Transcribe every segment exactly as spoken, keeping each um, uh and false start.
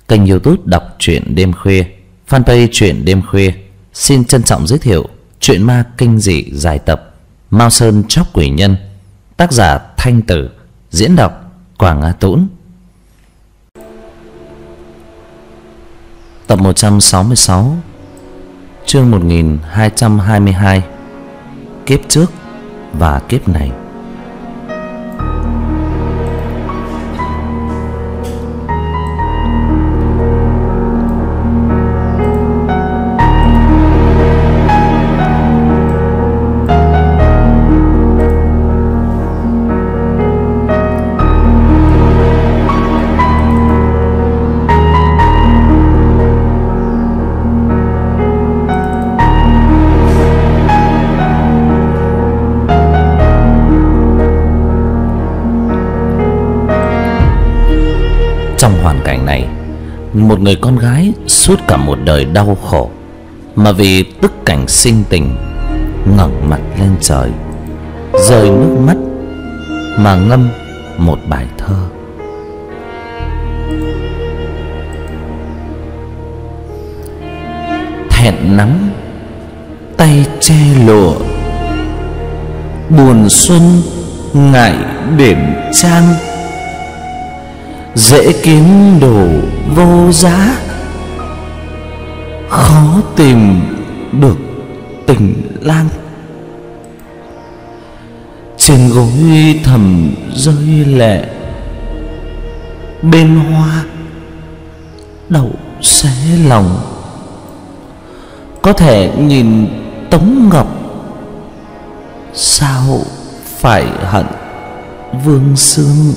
Kênh YouTube đọc truyện đêm khuya, fanpage truyện đêm khuya xin trân trọng giới thiệu truyện ma kinh dị dài tập Mao Sơn Chóc Quỷ Nhân, tác giả Thanh Tử, diễn đọc Quảng Á Tũng. Tập một trăm sáu mươi sáu, chương một nghìn hai trăm hai mươi hai, kiếp trước và kiếp này. Trong hoàn cảnh này, một người con gái suốt cả một đời đau khổ, mà vì tức cảnh sinh tình, ngẩng mặt lên trời, rơi nước mắt mà ngâm một bài thơ. Thẹn nắng tay che lụa, buồn xuân ngại điểm trang, dễ kiếm đồ vô giá, khó tìm được tình lang. Trên gối thầm rơi lệ, bên hoa đậu xé lòng. Có thể nhìn Tống Ngọc, sao phải hận Vương Sương.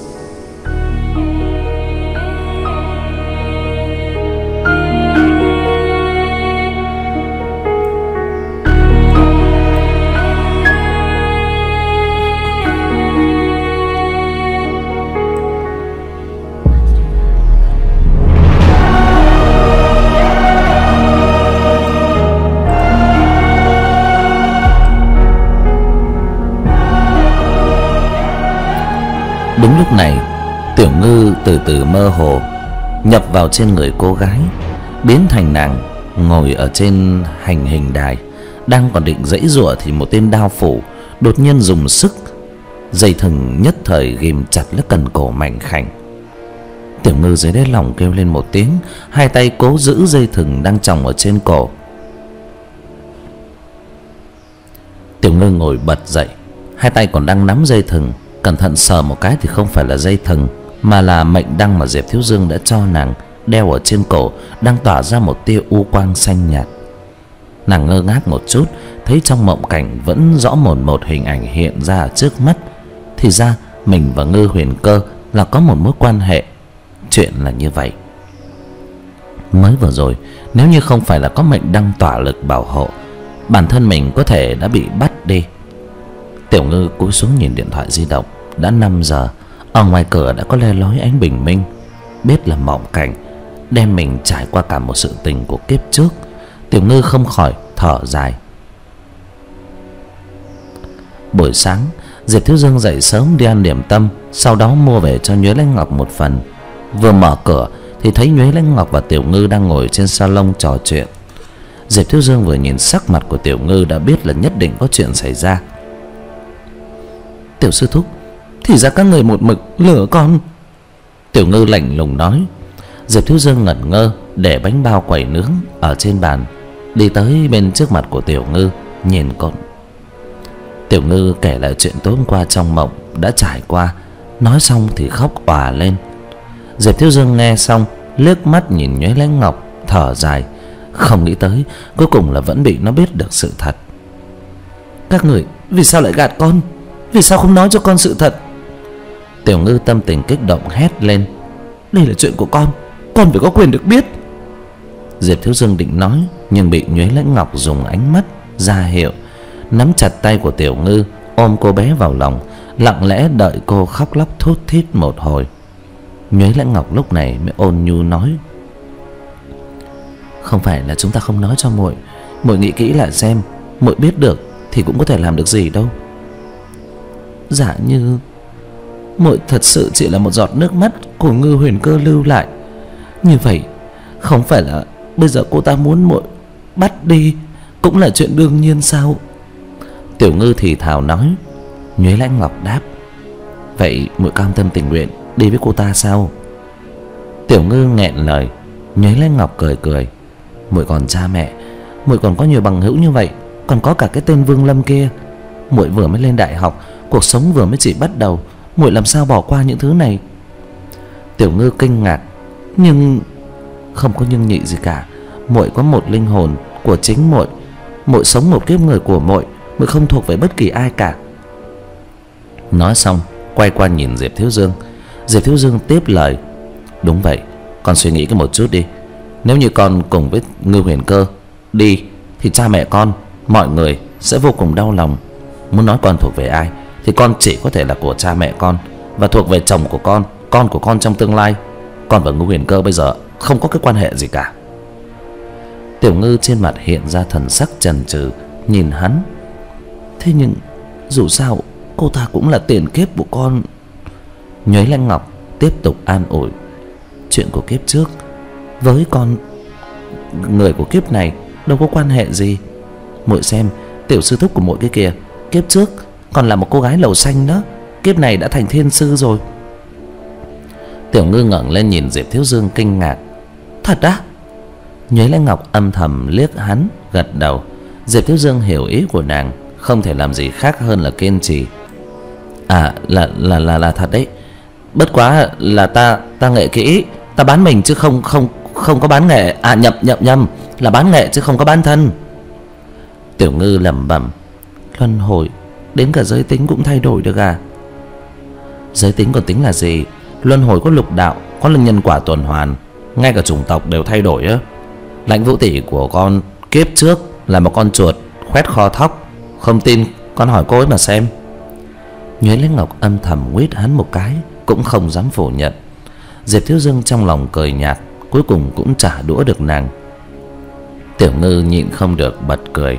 Đúng lúc này, Tiểu Ngư từ từ mơ hồ nhập vào trên người cô gái, biến thành nàng ngồi ở trên hành hình đài. Đang còn định giãy giụa thì một tên đao phủ đột nhiên dùng sức, dây thừng nhất thời ghìm chặt lấy cần cổ mảnh khảnh. Tiểu Ngư dưới đáy lòng kêu lên một tiếng, hai tay cố giữ dây thừng đang chồng ở trên cổ. Tiểu Ngư ngồi bật dậy, hai tay còn đang nắm dây thừng, cẩn thận sờ một cái thì không phải là dây thừng, mà là mệnh đăng mà Diệp Thiếu Dương đã cho nàng đeo ở trên cổ, đang tỏa ra một tia u quang xanh nhạt. Nàng ngơ ngác một chút, thấy trong mộng cảnh vẫn rõ mồn một hình ảnh hiện ra ở trước mắt. Thì ra mình và Ngư Huyền Cơ là có một mối quan hệ. Chuyện là như vậy. Mới vừa rồi, nếu như không phải là có mệnh đăng tỏa lực bảo hộ, bản thân mình có thể đã bị bắt đi. Tiểu Ngư cúi xuống nhìn điện thoại di động. Đã năm giờ, ở ngoài cửa đã có le lói ánh bình minh. Biết là mộng cảnh, đem mình trải qua cả một sự tình của kiếp trước. Tiểu Ngư không khỏi thở dài. Buổi sáng, Diệp Thiếu Dương dậy sớm đi ăn điểm tâm, sau đó mua về cho Nhuế Lãnh Ngọc một phần. Vừa mở cửa thì thấy Nhuế Lãnh Ngọc và Tiểu Ngư đang ngồi trên salon trò chuyện. Diệp Thiếu Dương vừa nhìn sắc mặt của Tiểu Ngư đã biết là nhất định có chuyện xảy ra. Tiểu sư thúc, thì ra các người một mực lừa con. Tiểu Ngư lạnh lùng nói. Diệp Thiếu Dương ngẩn ngơ, để bánh bao quẩy nướng ở trên bàn, đi tới bên trước mặt của Tiểu Ngư, nhìn con. Tiểu Ngư kể lại chuyện tối hôm qua trong mộng đã trải qua, nói xong thì khóc òa lên. Diệp Thiếu Dương nghe xong, liếc mắt nhìn Nhuế Lãnh Ngọc, thở dài. Không nghĩ tới cuối cùng là vẫn bị nó biết được sự thật. Các người vì sao lại gạt con? Vì sao không nói cho con sự thật? Tiểu Ngư tâm tình kích động hét lên. Đây là chuyện của con, con phải có quyền được biết. Diệp Thiếu Dương định nói, nhưng bị Nhuế Lãnh Ngọc dùng ánh mắt ra hiệu, nắm chặt tay của Tiểu Ngư, ôm cô bé vào lòng, lặng lẽ đợi cô khóc lóc thút thít một hồi. Nhuế Lãnh Ngọc lúc này mới ôn nhu nói. Không phải là chúng ta không nói cho muội, muội nghĩ kỹ lại xem, muội biết được thì cũng có thể làm được gì đâu. Giả như muội thật sự chỉ là một giọt nước mắt của Ngư Huyền Cơ lưu lại, Như vậy không phải là bây giờ cô ta muốn muội bắt đi cũng là chuyện đương nhiên sao? Tiểu Ngư thì thào nói. Nhuế Lãnh Ngọc đáp. Vậy muội cam tâm tình nguyện đi với cô ta sao? Tiểu Ngư nghẹn lời. Nhuế Lãnh Ngọc cười cười. Muội còn cha mẹ, muội còn có nhiều bằng hữu như vậy, còn có cả cái tên Vương Lâm kia. Muội vừa mới lên đại học, cuộc sống vừa mới chỉ bắt đầu, muội làm sao bỏ qua những thứ này? Tiểu Ngư kinh ngạc. Nhưng không có nhưng nhị gì cả. Muội có một linh hồn của chính muội, muội sống một kiếp người của muội, muội không thuộc về bất kỳ ai cả. Nói xong quay qua nhìn Diệp Thiếu Dương. Diệp Thiếu Dương tiếp lời. Đúng vậy, con suy nghĩ cái một chút đi. Nếu như con cùng với Ngư Huyền Cơ đi thì cha mẹ con, mọi người sẽ vô cùng đau lòng. Muốn nói con thuộc về ai thì con chỉ có thể là của cha mẹ con, và thuộc về chồng của con, con của con trong tương lai. Con và Ngư Huyền Cơ bây giờ không có cái quan hệ gì cả. Tiểu Ngư trên mặt hiện ra thần sắc chần chừ nhìn hắn. Thế nhưng dù sao cô ta cũng là tiền kiếp của con. Nhuế Lãnh Ngọc tiếp tục an ủi. Chuyện của kiếp trước với con, người của kiếp này đâu có quan hệ gì. Muội xem tiểu sư thúc của muội kia kìa, kiếp trước còn là một cô gái lầu xanh đó, kiếp này đã thành thiên sư rồi. Tiểu Ngư ngẩng lên nhìn Diệp Thiếu Dương kinh ngạc. Thật á? Nhuế Lãnh Ngọc âm thầm liếc hắn, gật đầu. Diệp Thiếu Dương hiểu ý của nàng, không thể làm gì khác hơn là kiên trì. À là là là là thật đấy. Bất quá là ta ta nghệ kỹ, ta bán mình chứ không không không có bán nghệ. À nhầm nhầm nhầm, là bán nghệ chứ không có bán thân. Tiểu Ngư lẩm bẩm. Luân hồi, đến cả giới tính cũng thay đổi được à? Giới tính còn tính là gì? Luân hồi có lục đạo, có là nhân quả tuần hoàn, ngay cả chủng tộc đều thay đổi á. Lãnh Vũ tỷ của con kiếp trước là một con chuột khoét kho thóc, không tin con hỏi cô ấy mà xem. Nhuế Lãnh Ngọc âm thầm nguyết hắn một cái, cũng không dám phủ nhận. Diệp Thiếu Dương trong lòng cười nhạt, cuối cùng cũng trả đũa được nàng. Tiểu Ngư nhịn không được bật cười.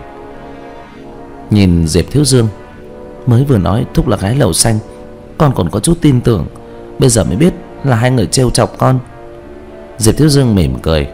Nhìn Diệp Thiếu Dương, mới vừa nói thúc là gái lầu xanh, con còn có chút tin tưởng, bây giờ mới biết là hai người trêu chọc con. Diệp Thiếu Dương mỉm cười.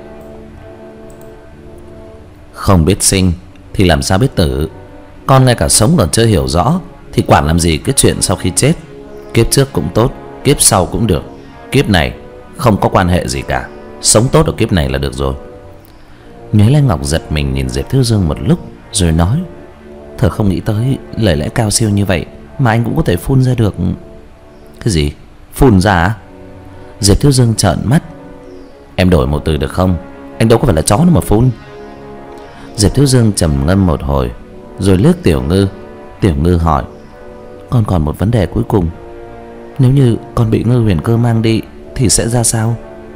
Không biết sinh thì làm sao biết tử. Con ngay cả sống còn chưa hiểu rõ thì quản làm gì cái chuyện sau khi chết. Kiếp trước cũng tốt, kiếp sau cũng được, kiếp này không có quan hệ gì cả. Sống tốt ở kiếp này là được rồi. Nhuế Lãnh Ngọc giật mình nhìn Diệp Thiếu Dương một lúc rồi nói. Thở không nghĩ tới lời lẽ cao siêu như vậy mà anh cũng có thể phun ra được. Cái gì? Phun ra à? Diệp Thiếu Dương trợn mắt. Em đổi một từ được không? Anh đâu có phải là chó đâu mà phun. Diệp Thiếu Dương trầm ngâm một hồi rồi liếc Tiểu Ngư. Tiểu Ngư hỏi. Con còn một vấn đề cuối cùng. Nếu như con bị Ngư Huyền Cơ mang đi thì sẽ ra sao?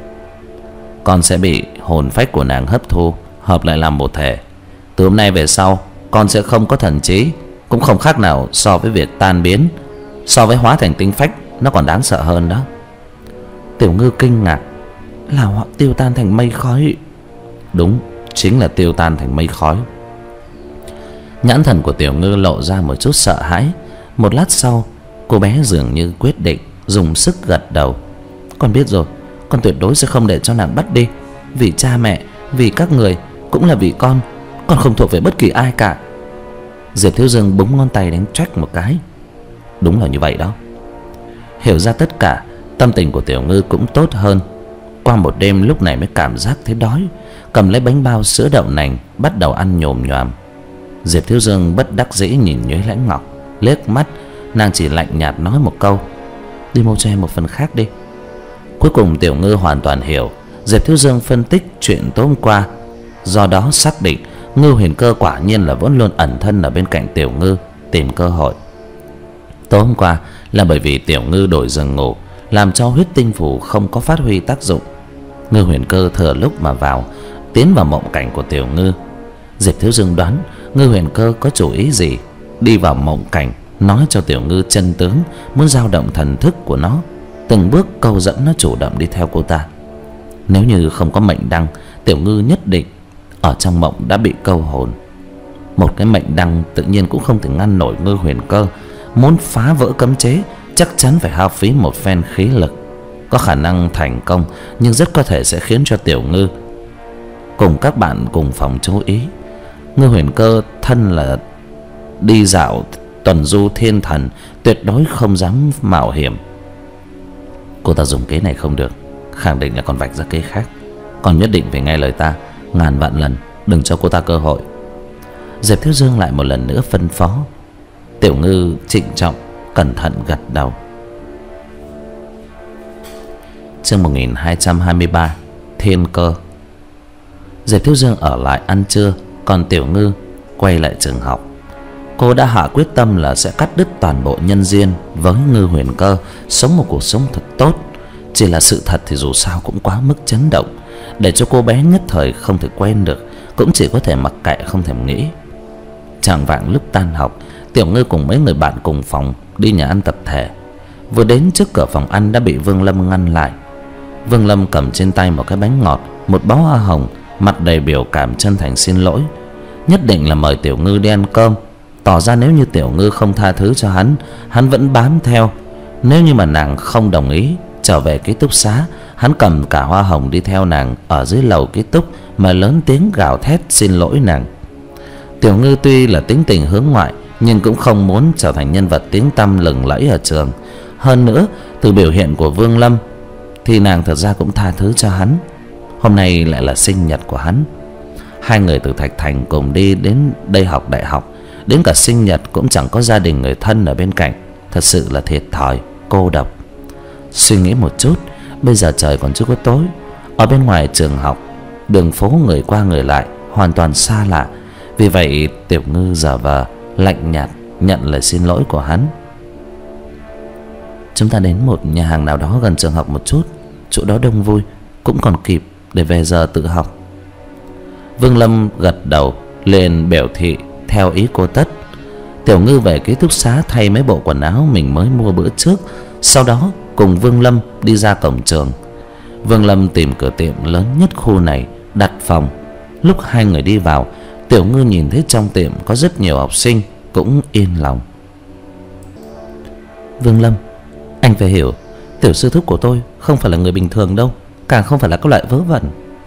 Con sẽ bị hồn phách của nàng hấp thu, hợp lại làm một thể. Từ hôm nay về sau con sẽ không có thần trí, cũng không khác nào so với việc tan biến. So với hóa thành tinh phách, nó còn đáng sợ hơn đó. Tiểu Ngư kinh ngạc. Là họ tiêu tan thành mây khói? Đúng, chính là tiêu tan thành mây khói. Nhãn thần của Tiểu Ngư lộ ra một chút sợ hãi. Một lát sau, cô bé dường như quyết định, dùng sức gật đầu. Con biết rồi, con tuyệt đối sẽ không để cho nàng bắt đi. Vì cha mẹ, vì các người, cũng là vì con. Con không thuộc về bất kỳ ai cả. Diệp Thiếu Dương búng ngón tay đánh choách một cái. Đúng là như vậy đó. Hiểu ra tất cả, tâm tình của Tiểu Ngư cũng tốt hơn. Qua một đêm lúc này mới cảm giác thấy đói, cầm lấy bánh bao sữa đậu nành bắt đầu ăn nhồm nhoàm. Diệp Thiếu Dương bất đắc dĩ nhìn Nhuế Lãnh Ngọc, liếc mắt. Nàng chỉ lạnh nhạt nói một câu. Đi mua cho em một phần khác đi. Cuối cùng Tiểu Ngư hoàn toàn hiểu Diệp Thiếu Dương phân tích chuyện tối hôm qua, do đó xác định Ngư Huyền Cơ quả nhiên là vẫn luôn ẩn thân ở bên cạnh Tiểu Ngư, tìm cơ hội. Tối hôm qua là bởi vì Tiểu Ngư đổi giường ngủ, làm cho huyết tinh phủ không có phát huy tác dụng. Ngư Huyền Cơ thừa lúc mà vào, tiến vào mộng cảnh của Tiểu Ngư. Diệp Thiếu Dương đoán Ngư Huyền Cơ có chủ ý gì, đi vào mộng cảnh nói cho Tiểu Ngư chân tướng, muốn dao động thần thức của nó, từng bước câu dẫn nó chủ động đi theo cô ta. Nếu như không có mệnh đăng, Tiểu Ngư nhất định ở trong mộng đã bị câu hồn. Một cái mệnh đăng tự nhiên cũng không thể ngăn nổi Ngư Huyền Cơ, muốn phá vỡ cấm chế chắc chắn phải hao phí một phen khí lực. có khả năng thành công, nhưng rất có thể sẽ khiến cho Tiểu Ngư cùng các bạn cùng phòng chú ý. Ngư Huyền Cơ thân là đi dạo tuần du thiên thần, tuyệt đối không dám mạo hiểm. Cô ta dùng kế này không được, khẳng định là còn vạch ra kế khác. Còn nhất định phải nghe lời ta, ngàn vạn lần đừng cho cô ta cơ hội. Diệp Thiếu Dương lại một lần nữa phân phó. Tiểu Ngư trịnh trọng cẩn thận gật đầu. Chương một nghìn hai trăm hai mươi ba, Thiên Cơ. Diệp Thiếu Dương ở lại ăn trưa, còn Tiểu Ngư quay lại trường học. Cô đã hạ quyết tâm là sẽ cắt đứt toàn bộ nhân duyên với Ngư Huyền Cơ, sống một cuộc sống thật tốt. Chỉ là sự thật thì dù sao cũng quá mức chấn động, để cho cô bé nhất thời không thể quen được, cũng chỉ có thể mặc kệ không thèm nghĩ. Chạng vạng lúc tan học, Tiểu Ngư cùng mấy người bạn cùng phòng đi nhà ăn tập thể. Vừa đến trước cửa phòng ăn đã bị Vương Lâm ngăn lại. Vương Lâm cầm trên tay một cái bánh ngọt, một bó hoa hồng, mặt đầy biểu cảm chân thành xin lỗi, nhất định là mời Tiểu Ngư đi ăn cơm, tỏ ra nếu như Tiểu Ngư không tha thứ cho hắn, hắn vẫn bám theo. Nếu như mà nàng không đồng ý trở về ký túc xá, hắn cầm cả hoa hồng đi theo nàng ở dưới lầu ký túc mà lớn tiếng gào thét xin lỗi nàng. Tiểu Ngư tuy là tính tình hướng ngoại, nhưng cũng không muốn trở thành nhân vật tiếng tăm lừng lẫy ở trường. Hơn nữa, từ biểu hiện của Vương Lâm thì nàng thật ra cũng tha thứ cho hắn. Hôm nay lại là sinh nhật của hắn. Hai người từ Thạch Thành cùng đi đến đây học đại học, đến cả sinh nhật cũng chẳng có gia đình người thân ở bên cạnh. Thật sự là thiệt thòi, cô độc. Suy nghĩ một chút, bây giờ trời còn chưa có tối. Ở bên ngoài trường học, đường phố người qua người lại, hoàn toàn xa lạ. Vì vậy Tiểu Ngư giả vờ lạnh nhạt nhận lời xin lỗi của hắn. Chúng ta đến một nhà hàng nào đó gần trường học một chút, chỗ đó đông vui, cũng còn kịp để về giờ tự học. Vương Lâm gật đầu liền biểu thị theo ý cô tất. Tiểu Ngư về ký túc xá thay mấy bộ quần áo mình mới mua bữa trước, sau đó cùng Vương Lâm đi ra cổng trường. Vương Lâm tìm cửa tiệm lớn nhất khu này đặt phòng. Lúc hai người đi vào, Tiểu Ngư nhìn thấy trong tiệm có rất nhiều học sinh, cũng yên lòng. Vương Lâm, anh phải hiểu, tiểu sư thúc của tôi không phải là người bình thường đâu, càng không phải là cái loại vớ vẩn.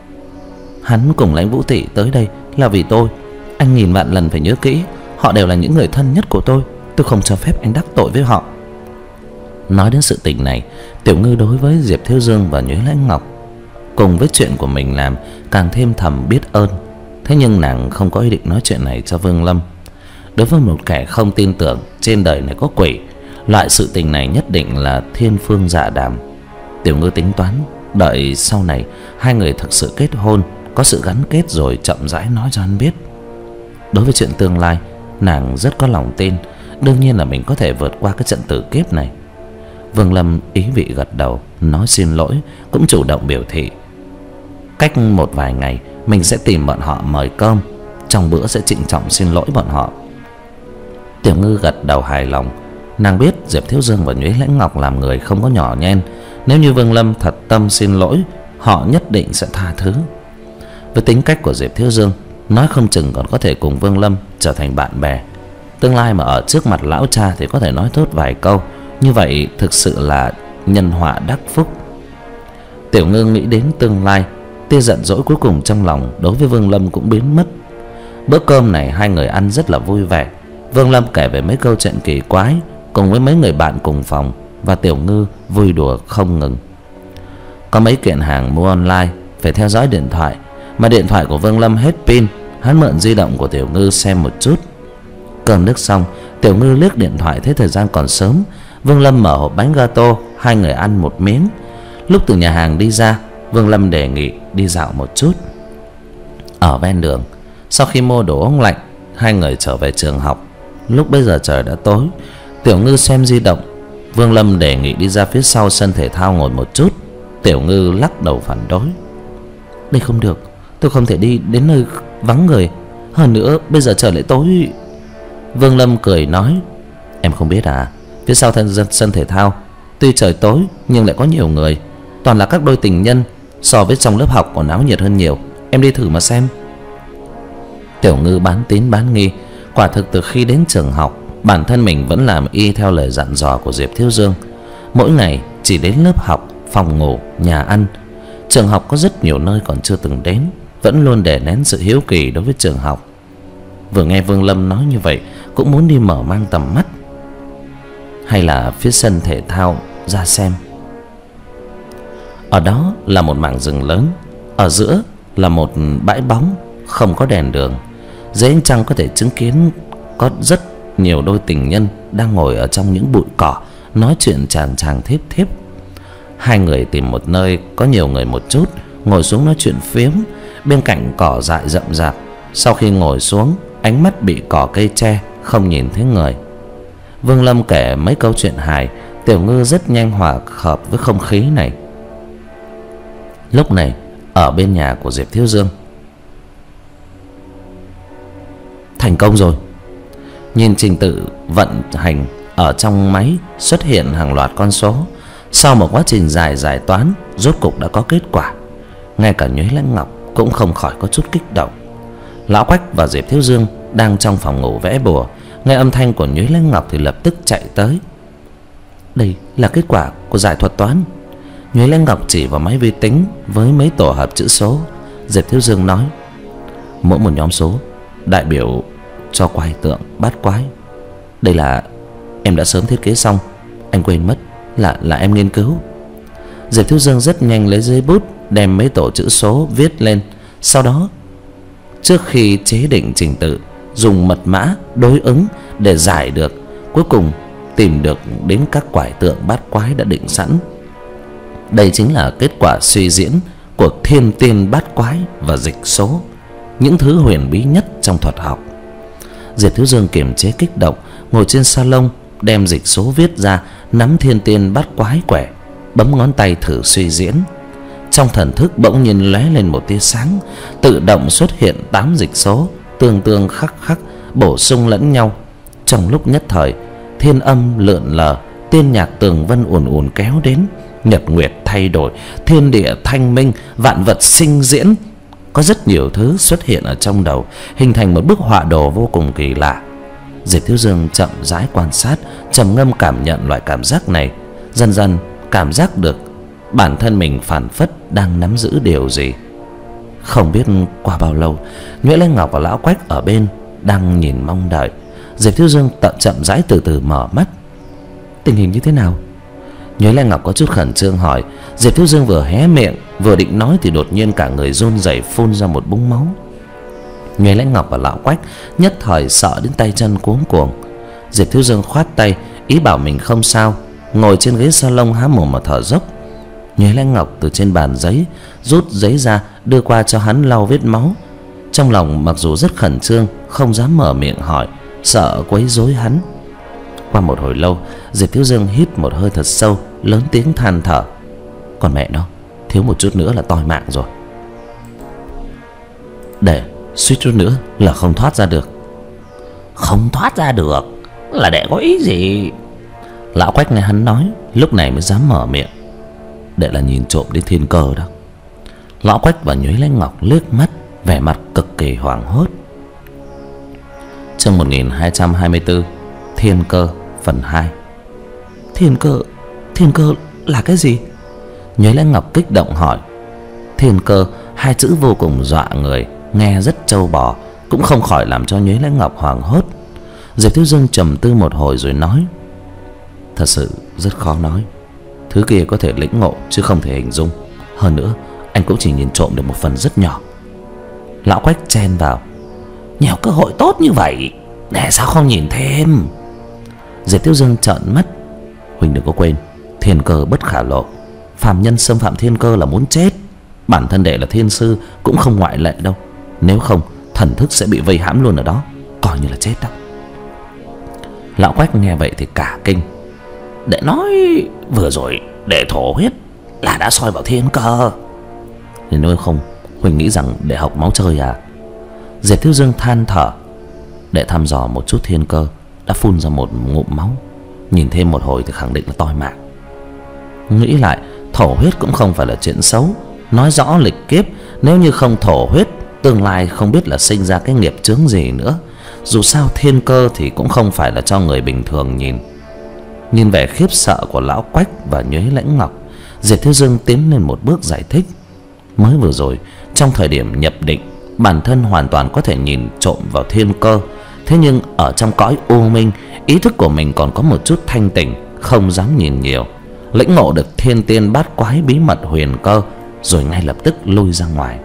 Hắn cùng Lãnh Vũ Tỷ tới đây là vì tôi. Anh nghìn vạn lần phải nhớ kỹ, họ đều là những người thân nhất của tôi. Tôi không cho phép anh đắc tội với họ. Nói đến sự tình này, Tiểu Ngư đối với Diệp Thiếu Dương và Nhuế Lãnh Ngọc cùng với chuyện của mình làm càng thêm thầm biết ơn. Thế nhưng nàng không có ý định nói chuyện này cho Vương Lâm. Đối với một kẻ không tin tưởng trên đời này có quỷ, loại sự tình này nhất định là thiên phương dạ đàm. Tiểu Ngư tính toán đợi sau này hai người thực sự kết hôn, có sự gắn kết rồi chậm rãi nói cho hắn biết. Đối với chuyện tương lai, nàng rất có lòng tin, đương nhiên là mình có thể vượt qua cái trận tử kiếp này. Vương Lâm ý vị gật đầu, nói xin lỗi, cũng chủ động biểu thị cách một vài ngày mình sẽ tìm bọn họ mời cơm, trong bữa sẽ trịnh trọng xin lỗi bọn họ. Tiểu Ngư gật đầu hài lòng. Nàng biết Diệp Thiếu Dương và Nhuế Lãnh Ngọc làm người không có nhỏ nhen, nếu như Vương Lâm thật tâm xin lỗi, họ nhất định sẽ tha thứ. Với tính cách của Diệp Thiếu Dương, nói không chừng còn có thể cùng Vương Lâm trở thành bạn bè. Tương lai mà ở trước mặt lão cha thì có thể nói tốt vài câu, như vậy thực sự là nhân họa đắc phúc. Tiểu Ngư nghĩ đến tương lai, tia giận dỗi cuối cùng trong lòng đối với Vương Lâm cũng biến mất. Bữa cơm này hai người ăn rất là vui vẻ. Vương Lâm kể về mấy câu chuyện kỳ quái cùng với mấy người bạn cùng phòng, và Tiểu Ngư vui đùa không ngừng. Có mấy kiện hàng mua online phải theo dõi điện thoại, mà điện thoại của Vương Lâm hết pin, hắn mượn di động của Tiểu Ngư xem một chút. Cơm nước xong, Tiểu Ngư liếc điện thoại thấy thời gian còn sớm. Vương Lâm mở hộp bánh gato, hai người ăn một miếng. Lúc từ nhà hàng đi ra, Vương Lâm đề nghị đi dạo một chút. Ở ven đường, sau khi mua đồ uống lạnh, hai người trở về trường học. Lúc bây giờ trời đã tối, Tiểu Ngư xem di động. Vương Lâm đề nghị đi ra phía sau sân thể thao ngồi một chút. Tiểu Ngư lắc đầu phản đối. Đây không được, tôi không thể đi đến nơi vắng người, hơn nữa bây giờ trời lại tối. Vương Lâm cười nói, em không biết à, phía sau sân thể thao tuy trời tối nhưng lại có nhiều người, toàn là các đôi tình nhân, so với trong lớp học còn náo nhiệt hơn nhiều. Em đi thử mà xem. Tiểu Ngư bán tín bán nghi. Quả thực từ khi đến trường học, bản thân mình vẫn làm y theo lời dặn dò của Diệp Thiếu Dương. Mỗi ngày chỉ đến lớp học, phòng ngủ, nhà ăn. Trường học có rất nhiều nơi còn chưa từng đến, vẫn luôn đè nén sự hiếu kỳ đối với trường học. Vừa nghe Vương Lâm nói như vậy, cũng muốn đi mở mang tầm mắt. Hay là phía sân thể thao ra xem. Ở đó là một mảng rừng lớn, ở giữa là một bãi bóng không có đèn đường. Dưới ánh trăng có thể chứng kiến có rất nhiều đôi tình nhân đang ngồi ở trong những bụi cỏ, nói chuyện chàng chàng thiếp thiếp. Hai người tìm một nơi có nhiều người một chút, ngồi xuống nói chuyện phiếm bên cạnh cỏ dại rậm rạp. Sau khi ngồi xuống, ánh mắt bị cỏ cây che, không nhìn thấy người. Vương Lâm kể mấy câu chuyện hài, Tiểu Ngư rất nhanh hòa hợp với không khí này. Lúc này ở bên nhà của Diệp Thiếu Dương, thành công rồi. Nhìn trình tự vận hành ở trong máy xuất hiện hàng loạt con số. Sau một quá trình dài giải toán, rốt cục đã có kết quả. Ngay cả Nhuế Lãnh Ngọc cũng không khỏi có chút kích động. Lão Quách và Diệp Thiếu Dương đang trong phòng ngủ vẽ bùa, nghe âm thanh của Nhuế Lãnh Ngọc thì lập tức chạy tới. Đây là kết quả của giải thuật toán. Nhuế Lãnh Ngọc chỉ vào máy vi tính với mấy tổ hợp chữ số. Diệp Thiếu Dương nói, mỗi một nhóm số đại biểu cho quái tượng bát quái. Đây là em đã sớm thiết kế xong, anh quên mất là là em nghiên cứu. Diệp Thiếu Dương rất nhanh lấy giấy bút đem mấy tổ chữ số viết lên. Sau đó, trước khi chế định trình tự, dùng mật mã đối ứng để giải được, cuối cùng tìm được đến các quái tượng bát quái đã định sẵn. Đây chính là kết quả suy diễn của thiên tiên bát quái và dịch số, những thứ huyền bí nhất trong thuật học. Diệp Thiếu Dương kiềm chế kích động, ngồi trên salon đem dịch số viết ra, nắm thiên tiên bát quái quẻ, bấm ngón tay thử suy diễn. Trong thần thức bỗng nhiên lóe lên một tia sáng, tự động xuất hiện tám dịch số tương tương khắc khắc bổ sung lẫn nhau. Trong lúc nhất thời, thiên âm lượn lờ, tiên nhạc tường vân ùn ùn kéo đến, nhật nguyệt thay đổi, thiên địa thanh minh, vạn vật sinh diễn. Có rất nhiều thứ xuất hiện ở trong đầu, hình thành một bức họa đồ vô cùng kỳ lạ. Diệp Thiếu Dương chậm rãi quan sát, trầm ngâm cảm nhận loại cảm giác này. Dần dần cảm giác được bản thân mình phảng phất đang nắm giữ điều gì. Không biết qua bao lâu, Nhuế Lãnh Ngọc và Lão Quách ở bên đang nhìn mong đợi. Diệp Thiếu Dương tận chậm rãi từ từ mở mắt. Tình hình như thế nào? Nhuế Lãnh Ngọc có chút khẩn trương hỏi. Diệp Thiếu Dương vừa hé miệng vừa định nói thì đột nhiên cả người run rẩy phun ra một búng máu. Nhuế Lãnh Ngọc và Lão Quách nhất thời sợ đến tay chân cuống cuồng. Diệp Thiếu Dương khoát tay ý bảo mình không sao, ngồi trên ghế salon há mồm mà thở dốc. Nhuế Lãnh Ngọc từ trên bàn giấy rút giấy ra đưa qua cho hắn lau vết máu. Trong lòng mặc dù rất khẩn trương, không dám mở miệng hỏi, sợ quấy rối hắn. Qua một hồi lâu, Diệp Thiếu Dương hít một hơi thật sâu, lớn tiếng than thở. Còn mẹ nó, thiếu một chút nữa là toi mạng rồi. Để suýt chút nữa là không thoát ra được. Không thoát ra được là để có ý gì? Lão Quách nghe hắn nói, lúc này mới dám mở miệng. Để là nhìn trộm đến thiên cơ đó. Lão Quách và Nhuế Lãnh Ngọc liếc mắt, vẻ mặt cực kỳ hoảng hốt. Chương một nghìn hai trăm hai mươi tư, Thiên Cơ phần hai. Thiên cơ, thiên cơ là cái gì? Nhuế Lãnh Ngọc kích động hỏi. Thiên cơ, hai chữ vô cùng dọa người, nghe rất trâu bò, cũng không khỏi làm cho Nhuế Lãnh Ngọc hoảng hốt. Diệp Thiếu Dương trầm tư một hồi rồi nói. Thật sự rất khó nói. Thứ kia có thể lĩnh ngộ chứ không thể hình dung. Hơn nữa, anh cũng chỉ nhìn trộm được một phần rất nhỏ. Lão Quách chen vào. Nhiều cơ hội tốt như vậy, để sao không nhìn thêm? Diệp Thiếu Dương trợn mắt. Huỳnh đừng có quên, thiên cơ bất khả lộ. Phàm nhân xâm phạm thiên cơ là muốn chết. Bản thân đệ là thiên sư cũng không ngoại lệ đâu. Nếu không, thần thức sẽ bị vây hãm luôn ở đó, coi như là chết đó. Lão Quách nghe vậy thì cả kinh. Đệ nói vừa rồi đệ thổ huyết là đã soi vào thiên cơ. Thì nếu không, Huỳnh nghĩ rằng đệ học máu chơi à? Diệp Thiếu Dương than thở. Đệ thăm dò một chút thiên cơ, đã phun ra một ngụm máu. Nhìn thêm một hồi thì khẳng định là toi mạng. Nghĩ lại, thổ huyết cũng không phải là chuyện xấu. Nói rõ lịch kiếp, nếu như không thổ huyết, tương lai không biết là sinh ra cái nghiệp chướng gì nữa. Dù sao thiên cơ thì cũng không phải là cho người bình thường nhìn. Nhìn vẻ khiếp sợ của Lão Quách và Nhuế Lãnh Ngọc, Diệp Thiếu Dương tiến lên một bước giải thích. Mới vừa rồi trong thời điểm nhập định, bản thân hoàn toàn có thể nhìn trộm vào thiên cơ. Thế nhưng ở trong cõi u minh, ý thức của mình còn có một chút thanh tỉnh, không dám nhìn nhiều. Lĩnh ngộ được thiên tiên bát quái bí mật huyền cơ, rồi ngay lập tức lui ra ngoài.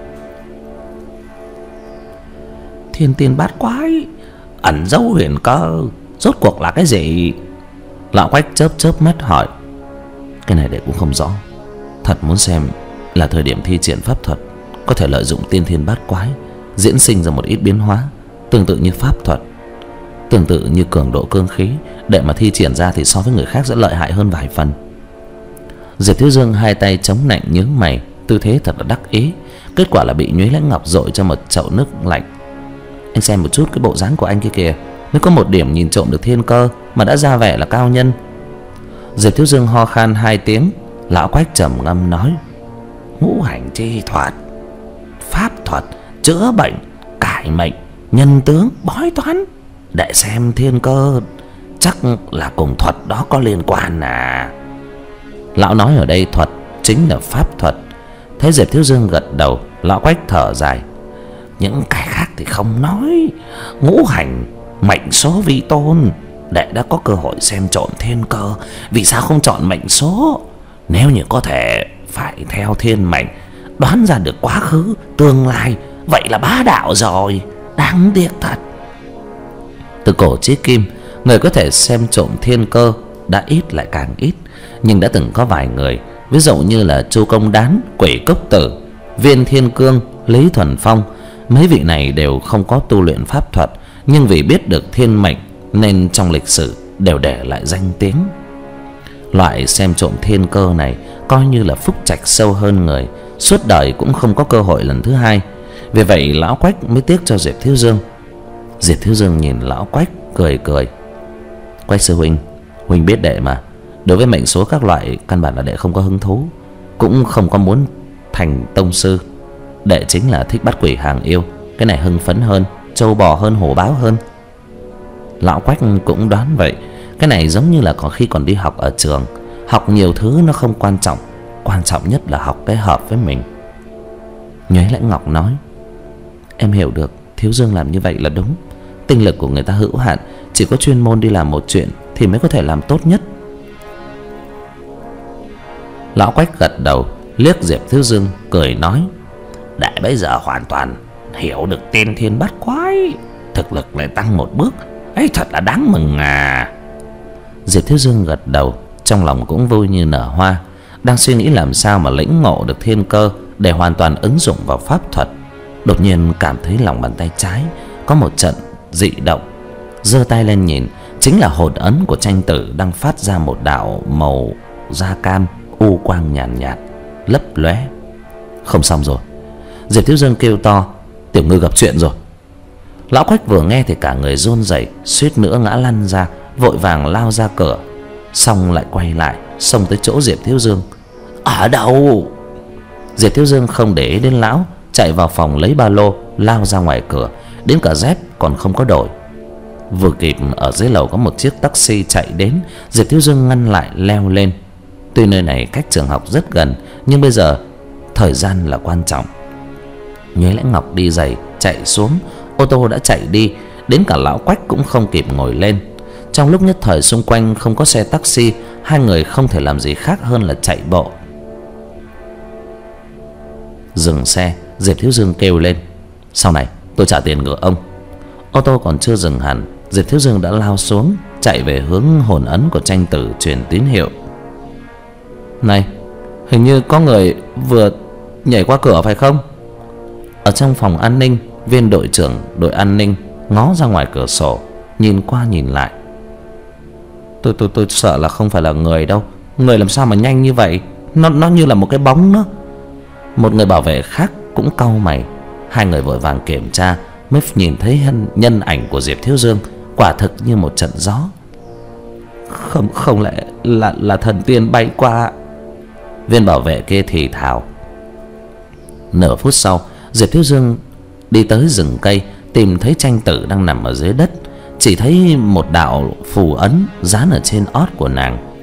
Thiên tiên bát quái ẩn dấu huyền cơ, rốt cuộc là cái gì? Lão Quách chớp chớp mắt hỏi. Cái này đệ cũng không rõ. Thật muốn xem là thời điểm thi triển pháp thuật có thể lợi dụng tiên thiên bát quái diễn sinh ra một ít biến hóa, tương tự như pháp thuật, tương tự như cường độ cương khí, để mà thi triển ra thì so với người khác sẽ lợi hại hơn vài phần. Diệp Thiếu Dương hai tay chống nạnh nhướng mày, tư thế thật là đắc ý. Kết quả là bị Nhuế Lãnh Ngọc dội cho một chậu nước lạnh. Anh xem một chút cái bộ dáng của anh kia kìa, nếu có một điểm nhìn trộm được thiên cơ mà đã ra vẻ là cao nhân. Diệp Thiếu Dương ho khan hai tiếng. Lão Quách trầm ngâm nói. Ngũ hành chi thuật, pháp thuật, chữa bệnh, cải mệnh, nhân tướng, bói toán. Để xem thiên cơ chắc là cùng thuật đó có liên quan à? Lão nói ở đây thuật chính là pháp thuật. Thấy Diệp Thiếu Dương gật đầu, Lão Quách thở dài. Những cái khác thì không nói. Ngũ hành, mệnh số vi tôn, để đã có cơ hội xem trộm thiên cơ, vì sao không chọn mệnh số? Nếu như có thể phải theo thiên mệnh đoán ra được quá khứ, tương lai, vậy là bá đạo rồi. Đáng tiếc thật. Từ cổ chí kim, người có thể xem trộm thiên cơ đã ít lại càng ít. Nhưng đã từng có vài người, ví dụ như là Chu Công Đán, Quỷ Cốc Tử, Viên Thiên Cương, Lý Thuần Phong. Mấy vị này đều không có tu luyện pháp thuật, nhưng vì biết được thiên mệnh nên trong lịch sử đều để lại danh tiếng. Loại xem trộm thiên cơ này coi như là phúc trạch sâu hơn người, suốt đời cũng không có cơ hội lần thứ hai. Vì vậy Lão Quách mới tiếc cho Diệp Thiếu Dương. Diệp Thiếu Dương nhìn Lão Quách cười cười. Quách sư huynh, huynh biết đệ mà, đối với mệnh số các loại căn bản là đệ không có hứng thú, cũng không có muốn thành tông sư. Đệ chính là thích bắt quỷ hàng yêu, cái này hưng phấn hơn, trâu bò hơn, hổ báo hơn. Lão Quách cũng đoán vậy. Cái này giống như là còn khi còn đi học ở trường, học nhiều thứ nó không quan trọng, quan trọng nhất là học cái hợp với mình. Nhuế Lãnh Ngọc nói. Em hiểu được, Thiếu Dương làm như vậy là đúng. Tinh lực của người ta hữu hạn, chỉ có chuyên môn đi làm một chuyện thì mới có thể làm tốt nhất. Lão Quách gật đầu, liếc Diệp Thiếu Dương cười nói. Để bây giờ hoàn toàn hiểu được tiên thiên bát quái, thực lực lại tăng một bước, ấy thật là đáng mừng à. Diệp Thiếu Dương gật đầu, trong lòng cũng vui như nở hoa, đang suy nghĩ làm sao mà lĩnh ngộ được thiên cơ để hoàn toàn ứng dụng vào pháp thuật. Đột nhiên cảm thấy lòng bàn tay trái có một trận dị động, giơ tay lên nhìn, chính là hồn ấn của Tranh Tử đang phát ra một đạo màu da cam u quang nhàn nhạt, nhạt lấp lóe. Không xong rồi. Diệp Thiếu Dương kêu to. Tiểu Ngư gặp chuyện rồi. Lão Quách vừa nghe thì cả người run rẩy, suýt nữa ngã lăn ra, vội vàng lao ra cửa, xong lại quay lại xông tới chỗ Diệp Thiếu Dương. Ở đâu? Diệp Thiếu Dương không để ý đến lão, chạy vào phòng lấy ba lô, lao ra ngoài cửa, đến cả dép còn không có đổi. Vừa kịp ở dưới lầu có một chiếc taxi chạy đến, Diệp Thiếu Dương ngăn lại leo lên. Tuy nơi này cách trường học rất gần, nhưng bây giờ thời gian là quan trọng. Nhuế Lãnh Ngọc đi giày chạy xuống, ô tô đã chạy đi, đến cả Lão Quách cũng không kịp ngồi lên. Trong lúc nhất thời xung quanh không có xe taxi, hai người không thể làm gì khác hơn là chạy bộ. Dừng xe, Diệp Thiếu Dương kêu lên. Sau này tôi trả tiền ngựa ông. Ô tô còn chưa dừng hẳn, Diệp Thiếu Dương đã lao xuống, chạy về hướng hồn ấn của Tranh Tử truyền tín hiệu. Này, hình như có người vừa nhảy qua cửa phải không? Ở trong phòng an ninh, viên đội trưởng đội an ninh ngó ra ngoài cửa sổ, nhìn qua nhìn lại. Tôi tôi tôi sợ là không phải là người đâu. Người làm sao mà nhanh như vậy? Nó nó như là một cái bóng đó. Một người bảo vệ khác cũng cau mày. Hai người vội vàng kiểm tra, mới nhìn thấy nhân ảnh của Diệp Thiếu Dương quả thực như một trận gió. Không không lẽ là là thần tiên bay qua? Viên bảo vệ kia thì thào. Nửa phút sau, Diệp Thiếu Dương đi tới rừng cây, tìm thấy Tranh Tử đang nằm ở dưới đất, chỉ thấy một đạo phù ấn dán ở trên ót của nàng.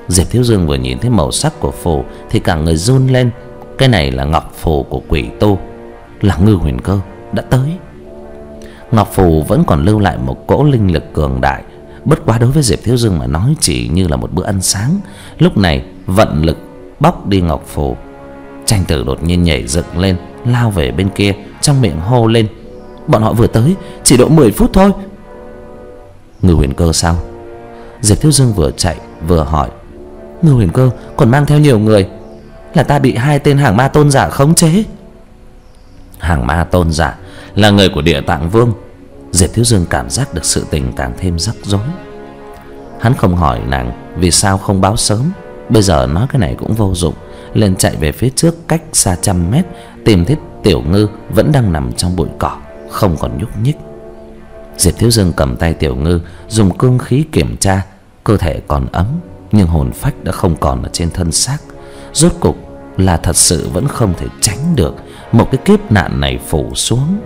Diệp Thiếu Dương vừa nhìn thấy màu sắc của phù thì cả người run lên. Cái này là ngọc phù của quỷ tu, là Ngư Huyền Cơ đã tới. Ngọc phù vẫn còn lưu lại một cỗ linh lực cường đại, bất quá đối với Diệp Thiếu Dương mà nói chỉ như là một bữa ăn sáng. Lúc này vận lực bóc đi ngọc phù. Tranh Tử đột nhiên nhảy dựng lên, lao về bên kia, trong miệng hô lên: bọn họ vừa tới, chỉ độ mười phút thôi. Ngư Huyền Cơ sao? Diệp Thiếu Dương vừa chạy vừa hỏi. Ngư Huyền Cơ còn mang theo nhiều người, là ta bị hai tên hàng ma tôn giả khống chế. Hàng ma tôn giả là người của Địa Tạng Vương. Diệp Thiếu Dương cảm giác được sự tình càng thêm rắc rối. Hắn không hỏi nàng vì sao không báo sớm, bây giờ nói cái này cũng vô dụng, liền chạy về phía trước cách xa trăm mét, tìm thấy Tiểu Ngư vẫn đang nằm trong bụi cỏ, không còn nhúc nhích. Diệp Thiếu Dương cầm tay Tiểu Ngư, dùng cương khí kiểm tra, cơ thể còn ấm nhưng hồn phách đã không còn ở trên thân xác. Rốt cục là thật sự vẫn không thể tránh được một cái kiếp nạn này phủ xuống.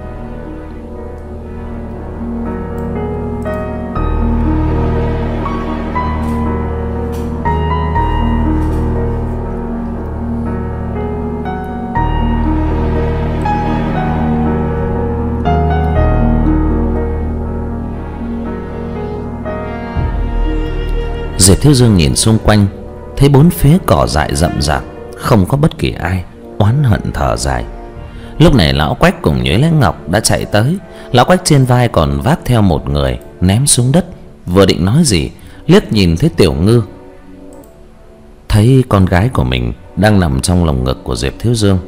Diệp Thiếu Dương nhìn xung quanh, thấy bốn phía cỏ dại rậm rạp, không có bất kỳ ai, oán hận thở dài. Lúc này lão Quách cùng Nhuế Lãnh Ngọc đã chạy tới. Lão Quách trên vai còn vác theo một người, ném xuống đất. Vừa định nói gì, liếc nhìn thấy Tiểu Ngư, thấy con gái của mình đang nằm trong lồng ngực của Diệp Thiếu Dương,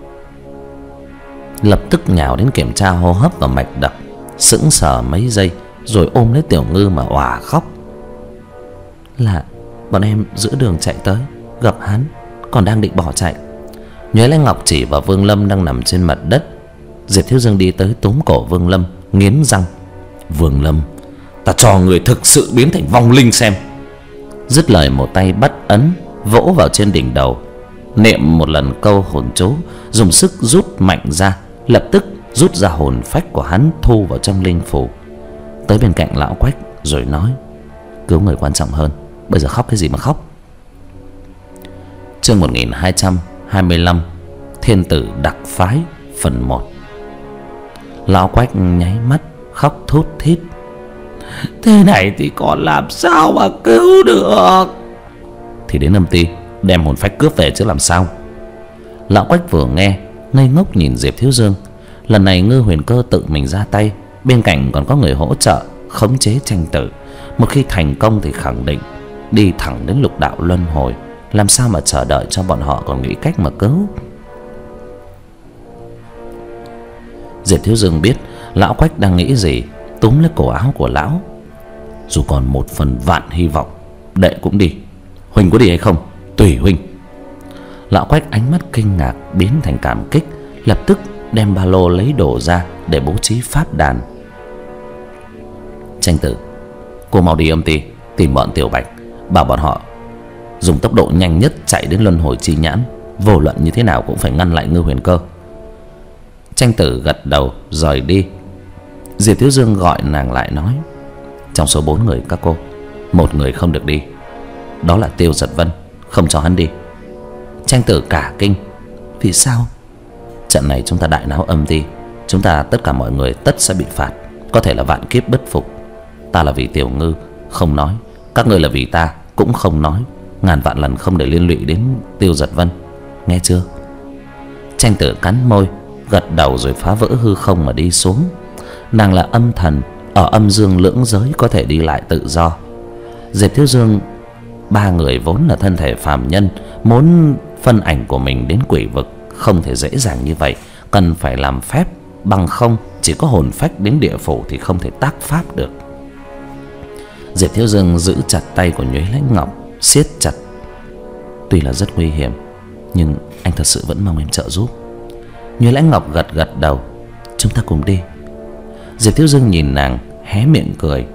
lập tức nhào đến kiểm tra hô hấp và mạch đập. Sững sờ mấy giây rồi ôm lấy Tiểu Ngư mà òa khóc. Là bọn em giữa đường chạy tới, gặp hắn, còn đang định bỏ chạy. Nhuế Lãnh Ngọc chỉ vào Vương Lâm đang nằm trên mặt đất. Diệp Thiếu Dương đi tới túm cổ Vương Lâm, nghiến răng: Vương Lâm, ta cho người thực sự biến thành vong linh xem. Dứt lời một tay bắt ấn vỗ vào trên đỉnh đầu, niệm một lần câu hồn chú, dùng sức rút mạnh ra, lập tức rút ra hồn phách của hắn thu vào trong linh phủ. Tới bên cạnh lão Quách rồi nói: cứu người quan trọng hơn, bây giờ khóc cái gì mà khóc. Chương một nghìn hai trăm hai mươi lăm, Thiên Tử Đặc Phái, phần một. Lão Quách nháy mắt khóc thút thít: thế này thì còn làm sao mà cứu được? Thì đến âm ty đem hồn phách cướp về chứ làm sao. Lão Quách vừa nghe ngây ngốc nhìn Diệp Thiếu Dương. Lần này Ngư Huyền Cơ tự mình ra tay, bên cạnh còn có người hỗ trợ khống chế Tranh Tử. Một khi thành công thì khẳng định đi thẳng đến lục đạo luân hồi, làm sao mà chờ đợi cho bọn họ còn nghĩ cách mà cứu. Diệp Thiếu Dương biết lão Quách đang nghĩ gì, túm lấy cổ áo của lão: dù còn một phần vạn hy vọng, đệ cũng đi. Huynh có đi hay không? Tùy huynh. Lão Quách ánh mắt kinh ngạc biến thành cảm kích, lập tức đem ba lô lấy đồ ra để bố trí pháp đàn. Tranh Tử, cô mau đi âm ty tìm bọn Tiểu Bạch, bảo bọn họ dùng tốc độ nhanh nhất chạy đến luân hồi chi nhãn, vô luận như thế nào cũng phải ngăn lại Ngư Huyền Cơ. Tranh Tử gật đầu rời đi. Diệp Thiếu Dương gọi nàng lại nói: trong số bốn người các cô, một người không được đi, đó là Tiêu Giật Vân, không cho hắn đi. Tranh Tử cả kinh: vì sao? Trận này chúng ta đại náo âm ty, chúng ta tất cả mọi người tất sẽ bị phạt, có thể là vạn kiếp bất phục. Ta là vì Tiểu Ngư không nói, các ngươi là vì ta cũng không nói, ngàn vạn lần không để liên lụy đến Tiêu Giật Vân, nghe chưa? Tranh Tử cắn môi gật đầu rồi phá vỡ hư không mà đi xuống. Nàng là âm thần, ở âm dương lưỡng giới có thể đi lại tự do. Diệp Thiếu Dương ba người vốn là thân thể phàm nhân, muốn phân ảnh của mình đến quỷ vực không thể dễ dàng như vậy, cần phải làm phép, bằng không chỉ có hồn phách đến địa phủ thì không thể tác pháp được. Diệp Thiếu Dương giữ chặt tay của Nhuế Lãnh Ngọc, siết chặt: tuy là rất nguy hiểm, nhưng anh thật sự vẫn mong em trợ giúp. Nhuế Lãnh Ngọc gật gật đầu: chúng ta cùng đi. Diệp Thiếu Dương nhìn nàng hé miệng cười: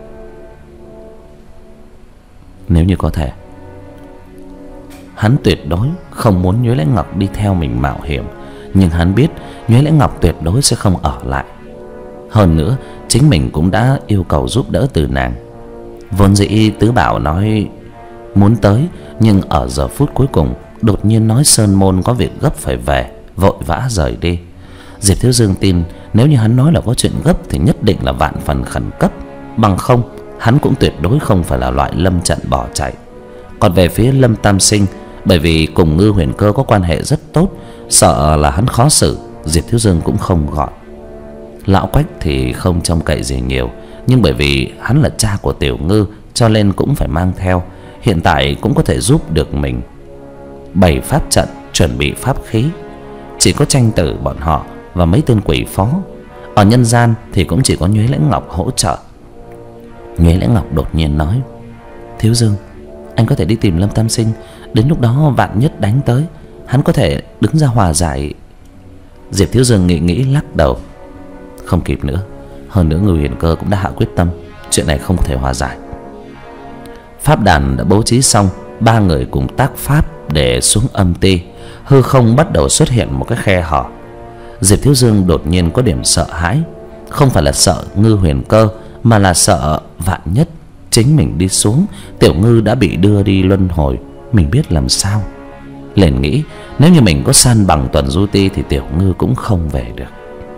nếu như có thể. Hắn tuyệt đối không muốn Nhuế Lãnh Ngọc đi theo mình mạo hiểm, nhưng hắn biết Nhuế Lãnh Ngọc tuyệt đối sẽ không ở lại. Hơn nữa chính mình cũng đã yêu cầu giúp đỡ từ nàng. Vốn dĩ Tứ Bảo nói muốn tới, nhưng ở giờ phút cuối cùng đột nhiên nói sơn môn có việc gấp phải về, vội vã rời đi. Diệp Thiếu Dương tin nếu như hắn nói là có chuyện gấp thì nhất định là vạn phần khẩn cấp, bằng không hắn cũng tuyệt đối không phải là loại lâm trận bỏ chạy. Còn về phía Lâm Tam Sinh, bởi vì cùng Ngư Huyền Cơ có quan hệ rất tốt, sợ là hắn khó xử, Diệp Thiếu Dương cũng không gọi. Lão Quách thì không trông cậy gì nhiều, nhưng bởi vì hắn là cha của Tiểu Ngư cho nên cũng phải mang theo, hiện tại cũng có thể giúp được mình. Bày pháp trận, chuẩn bị pháp khí. Chỉ có Tranh Tử bọn họ và mấy tên quỷ phó. Ở nhân gian thì cũng chỉ có Nhuế Lãnh Ngọc hỗ trợ. Nhuế Lãnh Ngọc đột nhiên nói: Thiếu Dương, anh có thể đi tìm Lâm Tam Sinh, đến lúc đó vạn nhất đánh tới, hắn có thể đứng ra hòa giải. Diệp Thiếu Dương nghĩ nghĩ lắc đầu: Không kịp nữa, hơn nữa Ngư Huyền Cơ cũng đã hạ quyết tâm, chuyện này không thể hòa giải. Pháp đàn đã bố trí xong, ba người cùng tác pháp để xuống âm ti. Hư không bắt đầu xuất hiện một cái khe hở. Diệp Thiếu Dương đột nhiên có điểm sợ hãi, không phải là sợ Ngư Huyền Cơ, mà là sợ vạn nhất chính mình đi xuống, Tiểu Ngư đã bị đưa đi luân hồi, mình biết làm sao. Liền nghĩ nếu như mình có san bằng tuần du ti thì Tiểu Ngư cũng không về được.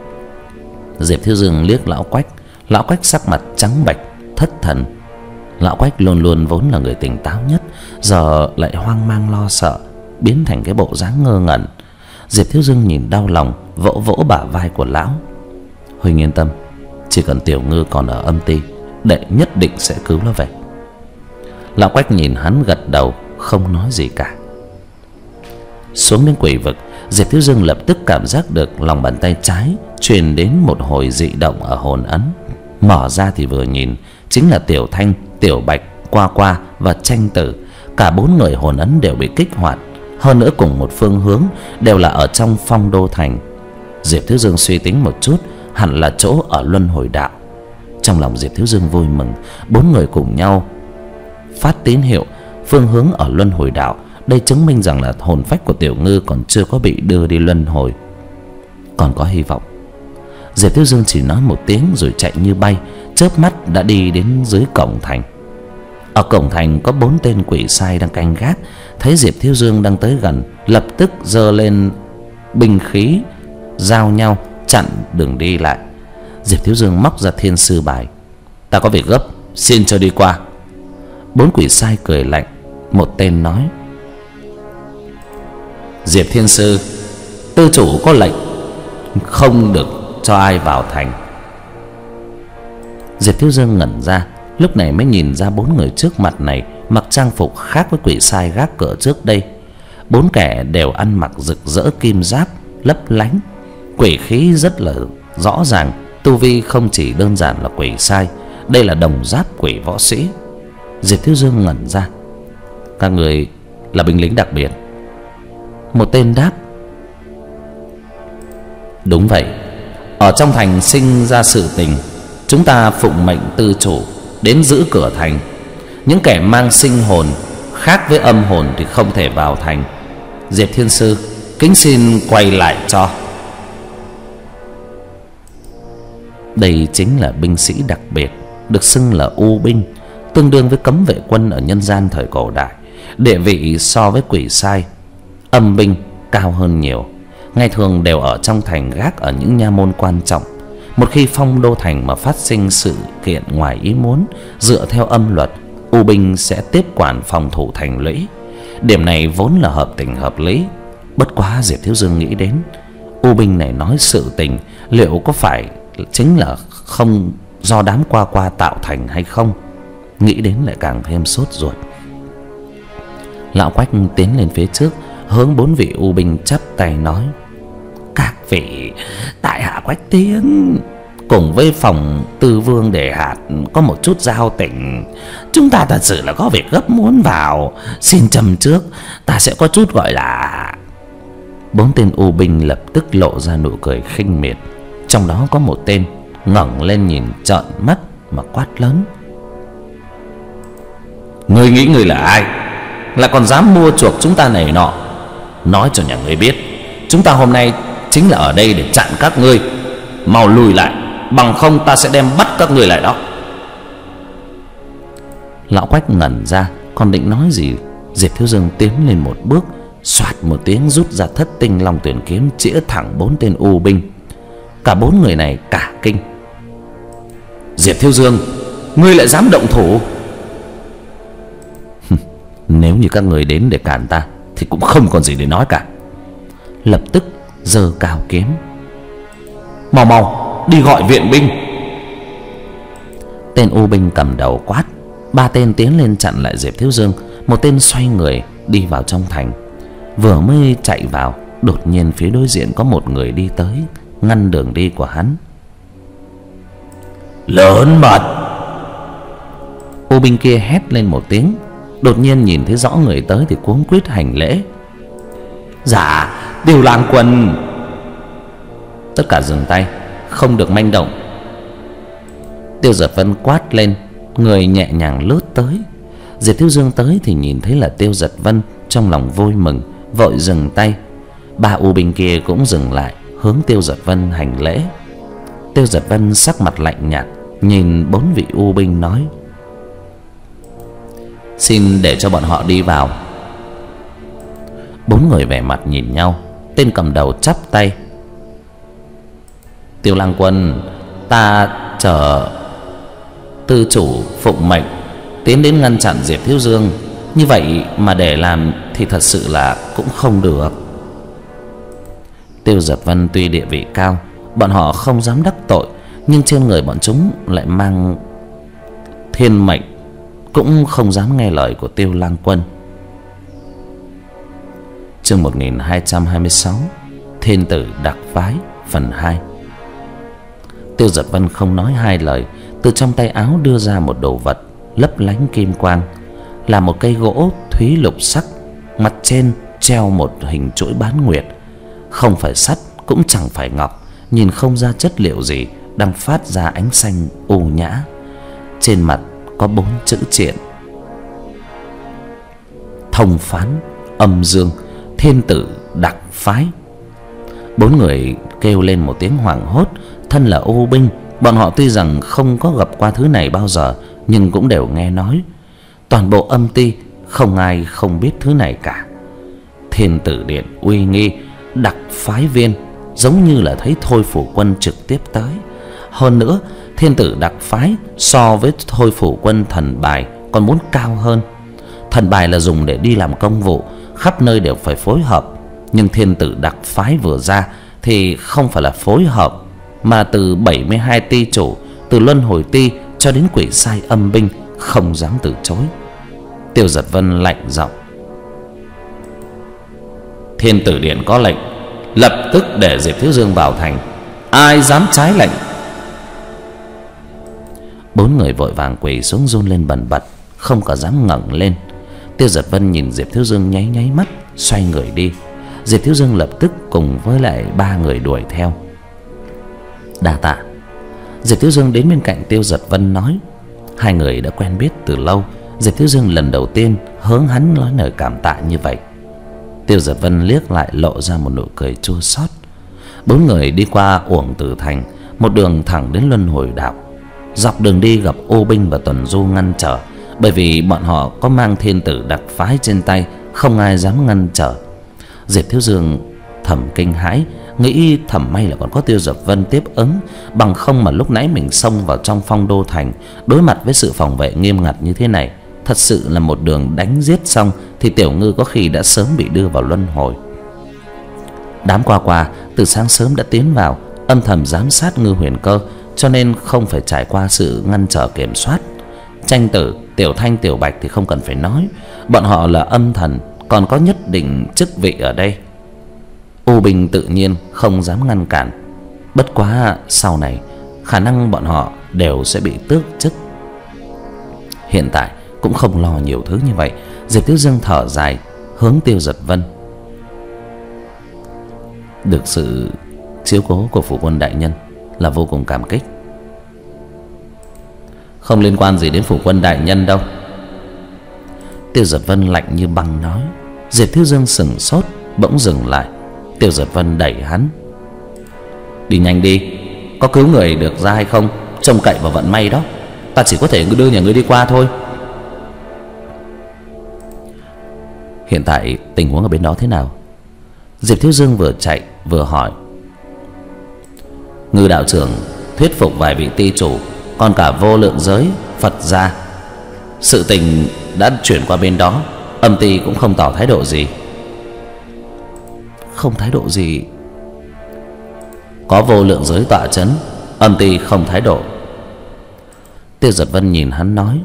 Diệp Thiếu Dương liếc Lão Quách. Lão Quách sắc mặt trắng bệch, thất thần. Lão Quách luôn luôn vốn là người tỉnh táo nhất, giờ lại hoang mang lo sợ, biến thành cái bộ dáng ngơ ngẩn. Diệp Thiếu Dương nhìn đau lòng, vỗ vỗ bả vai của lão: Huỳnh yên tâm, chỉ cần Tiểu Ngư còn ở âm ti, đệ nhất định sẽ cứu nó về. Lão Quách nhìn hắn gật đầu, không nói gì cả. Xuống đến quỷ vực, Diệp Thiếu Dương lập tức cảm giác được lòng bàn tay trái truyền đến một hồi dị động ở hồn ấn. Mở ra thì vừa nhìn chính là Tiểu Thanh, Tiểu Bạch, Qua Qua và Tranh Tử. Cả bốn người hồn ấn đều bị kích hoạt, hơn nữa cùng một phương hướng, đều là ở trong Phong Đô Thành. Diệp Thiếu Dương suy tính một chút, hẳn là chỗ ở Luân Hồi Đạo. Trong lòng Diệp Thiếu Dương vui mừng, bốn người cùng nhau phát tín hiệu phương hướng ở Luân Hồi Đạo. Đây chứng minh rằng là hồn phách của Tiểu Ngư còn chưa có bị đưa đi luân hồi, còn có hy vọng. Diệp Thiếu Dương chỉ nói một tiếng rồi chạy như bay, chớp mắt đã đi đến dưới cổng thành. Ở cổng thành có bốn tên quỷ sai đang canh gác, thấy Diệp Thiếu Dương đang tới gần, lập tức giơ lên binh khí giao nhau chặn đường đi lại. Diệp Thiếu Dương móc ra thiên sư bài: Ta có việc gấp, xin cho đi qua. Bốn quỷ sai cười lạnh. Một tên nói: Diệp Thiên Sư, tư chủ có lệnh không được cho ai vào thành. Diệp Thiếu Dương ngẩn ra, lúc này mới nhìn ra bốn người trước mặt này mặc trang phục khác với quỷ sai gác cửa trước đây. Bốn kẻ đều ăn mặc rực rỡ kim giáp lấp lánh, quỷ khí rất là rõ ràng. Tu vi không chỉ đơn giản là quỷ sai, đây là đồng giáp quỷ võ sĩ. Diệp Thiếu Dương ngẩn ra: Các người là binh lính đặc biệt? Một tên đáp: Đúng vậy, ở trong thành sinh ra sự tình, chúng ta phụng mệnh tư chủ đến giữ cửa thành. Những kẻ mang sinh hồn khác với âm hồn thì không thể vào thành. Diệp Thiên Sư kính xin quay lại cho. Đây chính là binh sĩ đặc biệt, được xưng là U binh, tương đương với cấm vệ quân ở nhân gian thời cổ đại. Địa vị so với quỷ sai, âm binh cao hơn nhiều. Ngày thường đều ở trong thành gác ở những nha môn quan trọng. Một khi Phong Đô Thành mà phát sinh sự kiện ngoài ý muốn, dựa theo âm luật, U binh sẽ tiếp quản phòng thủ thành lũy. Điểm này vốn là hợp tình hợp lý. Bất quá Diệp Thiếu Dương nghĩ đến U binh này nói sự tình, liệu có phải chính là không do đám Qua Qua tạo thành hay không? Nghĩ đến lại càng thêm sốt ruột. Lão Quách tiến lên phía trước, hướng bốn vị U binh chắp tay nói: Các vị, tại hạ Quách Tiến cùng với phòng Tư Vương Đề Hạt có một chút giao tình. Chúng ta thật sự là có việc gấp muốn vào, xin châm trước, ta sẽ có chút gọi là... Bốn tên U binh lập tức lộ ra nụ cười khinh miệt. Trong đó có một tên ngẩng lên nhìn trợn mắt mà quát lớn: Ngươi nghĩ ngươi là ai, lại còn dám mua chuộc chúng ta này nọ? Nói cho nhà ngươi biết, chúng ta hôm nay chính là ở đây để chặn các ngươi. Mau lùi lại, bằng không ta sẽ đem bắt các ngươi lại đó. Lão Quách ngẩn ra, Còn định nói gì, Diệp Thiếu Dương tiến lên một bước, xoạt một tiếng rút ra thất tinh long tuyển kiếm chĩa thẳng bốn tên u binh. Cả bốn người này cả kinh. Diệp Thiếu Dương, ngươi lại dám động thủ? Nếu như các người đến để cản ta thì cũng không còn gì để nói cả. Lập tức giơ cao kiếm. Mau mau đi gọi viện binh. Tên u binh cầm đầu quát. Ba tên tiến lên chặn lại Diệp Thiếu Dương. Một tên xoay người đi vào trong thành. Vừa mới chạy vào, đột nhiên phía đối diện có một người đi tới, ngăn đường đi của hắn. Lớn mật! U binh kia hét lên một tiếng. Đột nhiên nhìn thấy rõ người tới thì cuống quýt hành lễ. Dạ, Tiêu Lang Quân. Tất cả dừng tay, không được manh động. Tiêu Giật Vân quát lên, người nhẹ nhàng lướt tới. Diệp Thiếu Dương tới thì nhìn thấy là Tiêu Giật Vân, trong lòng vui mừng, vội dừng tay. Ba u binh kia cũng dừng lại, hướng Tiêu Giật Vân hành lễ. Tiêu Giật Vân sắc mặt lạnh nhạt, nhìn bốn vị u binh nói: Xin để cho bọn họ đi vào. Bốn người vẻ mặt nhìn nhau. Tên cầm đầu chắp tay: Tiêu Lang Quân, ta chờ tư chủ phụng mệnh tiến đến ngăn chặn Diệp Thiếu Dương. Như vậy mà để làm thì thật sự là cũng không được. Tiêu Giật Vân tuy địa vị cao, bọn họ không dám đắc tội, nhưng trên người bọn chúng lại mang thiên mệnh, cũng không dám nghe lời của Tiêu Lang Quân. Chương một nghìn hai trăm hai mươi sáu, Thiên Tử Đặc Phái phần hai. Tiêu Giật Vân không nói hai lời, từ trong tay áo đưa ra một đồ vật lấp lánh kim quang, là một cây gỗ thúy lục sắc, mặt trên treo một hình chuỗi bán nguyệt, không phải sắt cũng chẳng phải ngọc, nhìn không ra chất liệu gì, đang phát ra ánh xanh u nhã. Trên mặt có bốn chữ triện: Thông Phán Âm Dương Thiên Tử Đặc Phái. Bốn người kêu lên một tiếng hoảng hốt. Thân là ô binh, bọn họ tuy rằng không có gặp qua thứ này bao giờ, nhưng cũng đều nghe nói. Toàn bộ Âm Ty không ai không biết thứ này cả. Thiên Tử Điện uy nghi, đặc phái viên, giống như là thấy Thôi Phủ Quân trực tiếp tới. Hơn nữa, Thiên Tử Đặc Phái so với Thôi Phủ Quân thần bài còn muốn cao hơn. Thần bài là dùng để đi làm công vụ, khắp nơi đều phải phối hợp. Nhưng Thiên Tử Đặc Phái vừa ra thì không phải là phối hợp, mà từ bảy mươi hai ty chủ, từ Luân Hồi Ty cho đến Quỷ Sai Âm Binh không dám từ chối. Tiêu Giật Vân lạnh giọng: Thiên Tử Điện có lệnh, lập tức để Diệp Thiếu Dương vào thành, ai dám trái lệnh? Bốn người vội vàng quỳ xuống run lên bần bật, không có dám ngẩng lên. Tiêu Giật Vân nhìn Diệp Thiếu Dương nháy nháy mắt, xoay người đi. Diệp Thiếu Dương lập tức cùng với lại ba người đuổi theo. Đa tạ. Diệp Thiếu Dương đến bên cạnh Tiêu Giật Vân nói. Hai người đã quen biết từ lâu, Diệp Thiếu Dương lần đầu tiên hướng hắn nói lời cảm tạ như vậy. Tiêu Giật Vân liếc lại lộ ra một nụ cười chua xót. Bốn người đi qua Uổng Tử Thành, một đường thẳng đến Luân Hồi Đạo. Dọc đường đi gặp ô binh và tuần du ngăn trở, bởi vì bọn họ có mang Thiên Tử Đặc Phái trên tay, không ai dám ngăn trở. Diệp Thiếu Dương thầm kinh hãi, nghĩ thầm may là còn có Tiêu Giật Vân tiếp ứng, bằng không mà lúc nãy mình xông vào trong Phong Đô Thành, đối mặt với sự phòng vệ nghiêm ngặt như thế này, thật sự là một đường đánh giết xong thì Tiểu Ngư có khi đã sớm bị đưa vào luân hồi. Đám qua qua từ sáng sớm đã tiến vào, âm thầm giám sát Ngư Huyền Cơ, cho nên không phải trải qua sự ngăn trở kiểm soát. Tranh Tử, Tiểu Thanh, Tiểu Bạch thì không cần phải nói, bọn họ là âm thần, còn có nhất định chức vị ở đây. U binh tự nhiên không dám ngăn cản, bất quá sau này khả năng bọn họ đều sẽ bị tước chức. Hiện tại cũng không lo nhiều thứ như vậy. Diệp Thiếu Dương thở dài, hướng Tiêu Giật Vân: được sự chiếu cố của Phủ Quân đại nhân là vô cùng cảm kích. Không liên quan gì đến Phủ Quân đại nhân đâu. Tiêu Giật Vân lạnh như băng nói. Diệp Thiếu Dương sững sốt, bỗng dừng lại. Tiêu Giật Vân đẩy hắn: đi nhanh đi, có cứu người được ra hay không trông cậy vào vận may đó, ta chỉ có thể đưa nhà ngươi đi qua thôi. Hiện tại tình huống ở bên đó thế nào? Diệp Thiếu Dương vừa chạy vừa hỏi. Ngư đạo trưởng thuyết phục vài vị ty chủ, còn cả vô lượng giới Phật gia. Sự tình đã chuyển qua bên đó, âm ty cũng không tỏ thái độ gì. Không thái độ gì? Có vô lượng giới tọa chấn, âm ty không thái độ. Tiêu Giật Vân nhìn hắn nói.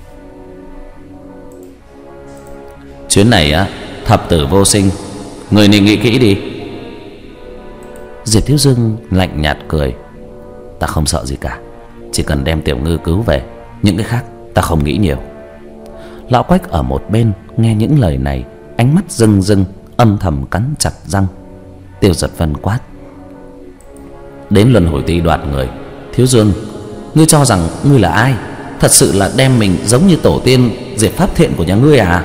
Chuyến này á, thập tử vô sinh, người nên nghĩ kỹ đi. Diệp Thiếu Dương lạnh nhạt cười. Ta không sợ gì cả, chỉ cần đem Tiểu Ngư cứu về, những cái khác ta không nghĩ nhiều. Lão Quách ở một bên nghe những lời này, ánh mắt rưng rưng, âm thầm cắn chặt răng. Tiêu Giật Vân quát. Đến Luân Hồi Ti đoạt người, Thiếu Dương, ngươi cho rằng ngươi là ai? Thật sự là đem mình giống như tổ tiên diệt pháp thiện của nhà ngươi à?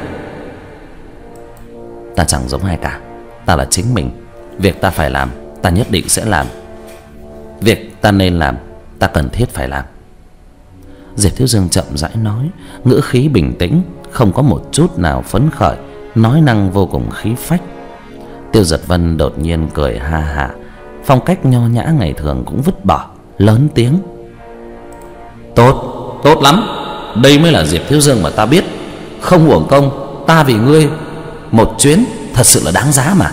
Ta chẳng giống ai cả, ta là chính mình. Việc ta phải làm, ta nhất định sẽ làm. Việc ta nên làm, ta cần thiết phải làm. Diệp Thiếu Dương chậm rãi nói, ngữ khí bình tĩnh, không có một chút nào phấn khởi, nói năng vô cùng khí phách. Tiêu Giật Vân đột nhiên cười ha hả, phong cách nho nhã ngày thường cũng vứt bỏ, lớn tiếng. Tốt, tốt lắm. Đây mới là Diệp Thiếu Dương mà ta biết. Không uổng công ta vì ngươi một chuyến, thật sự là đáng giá mà.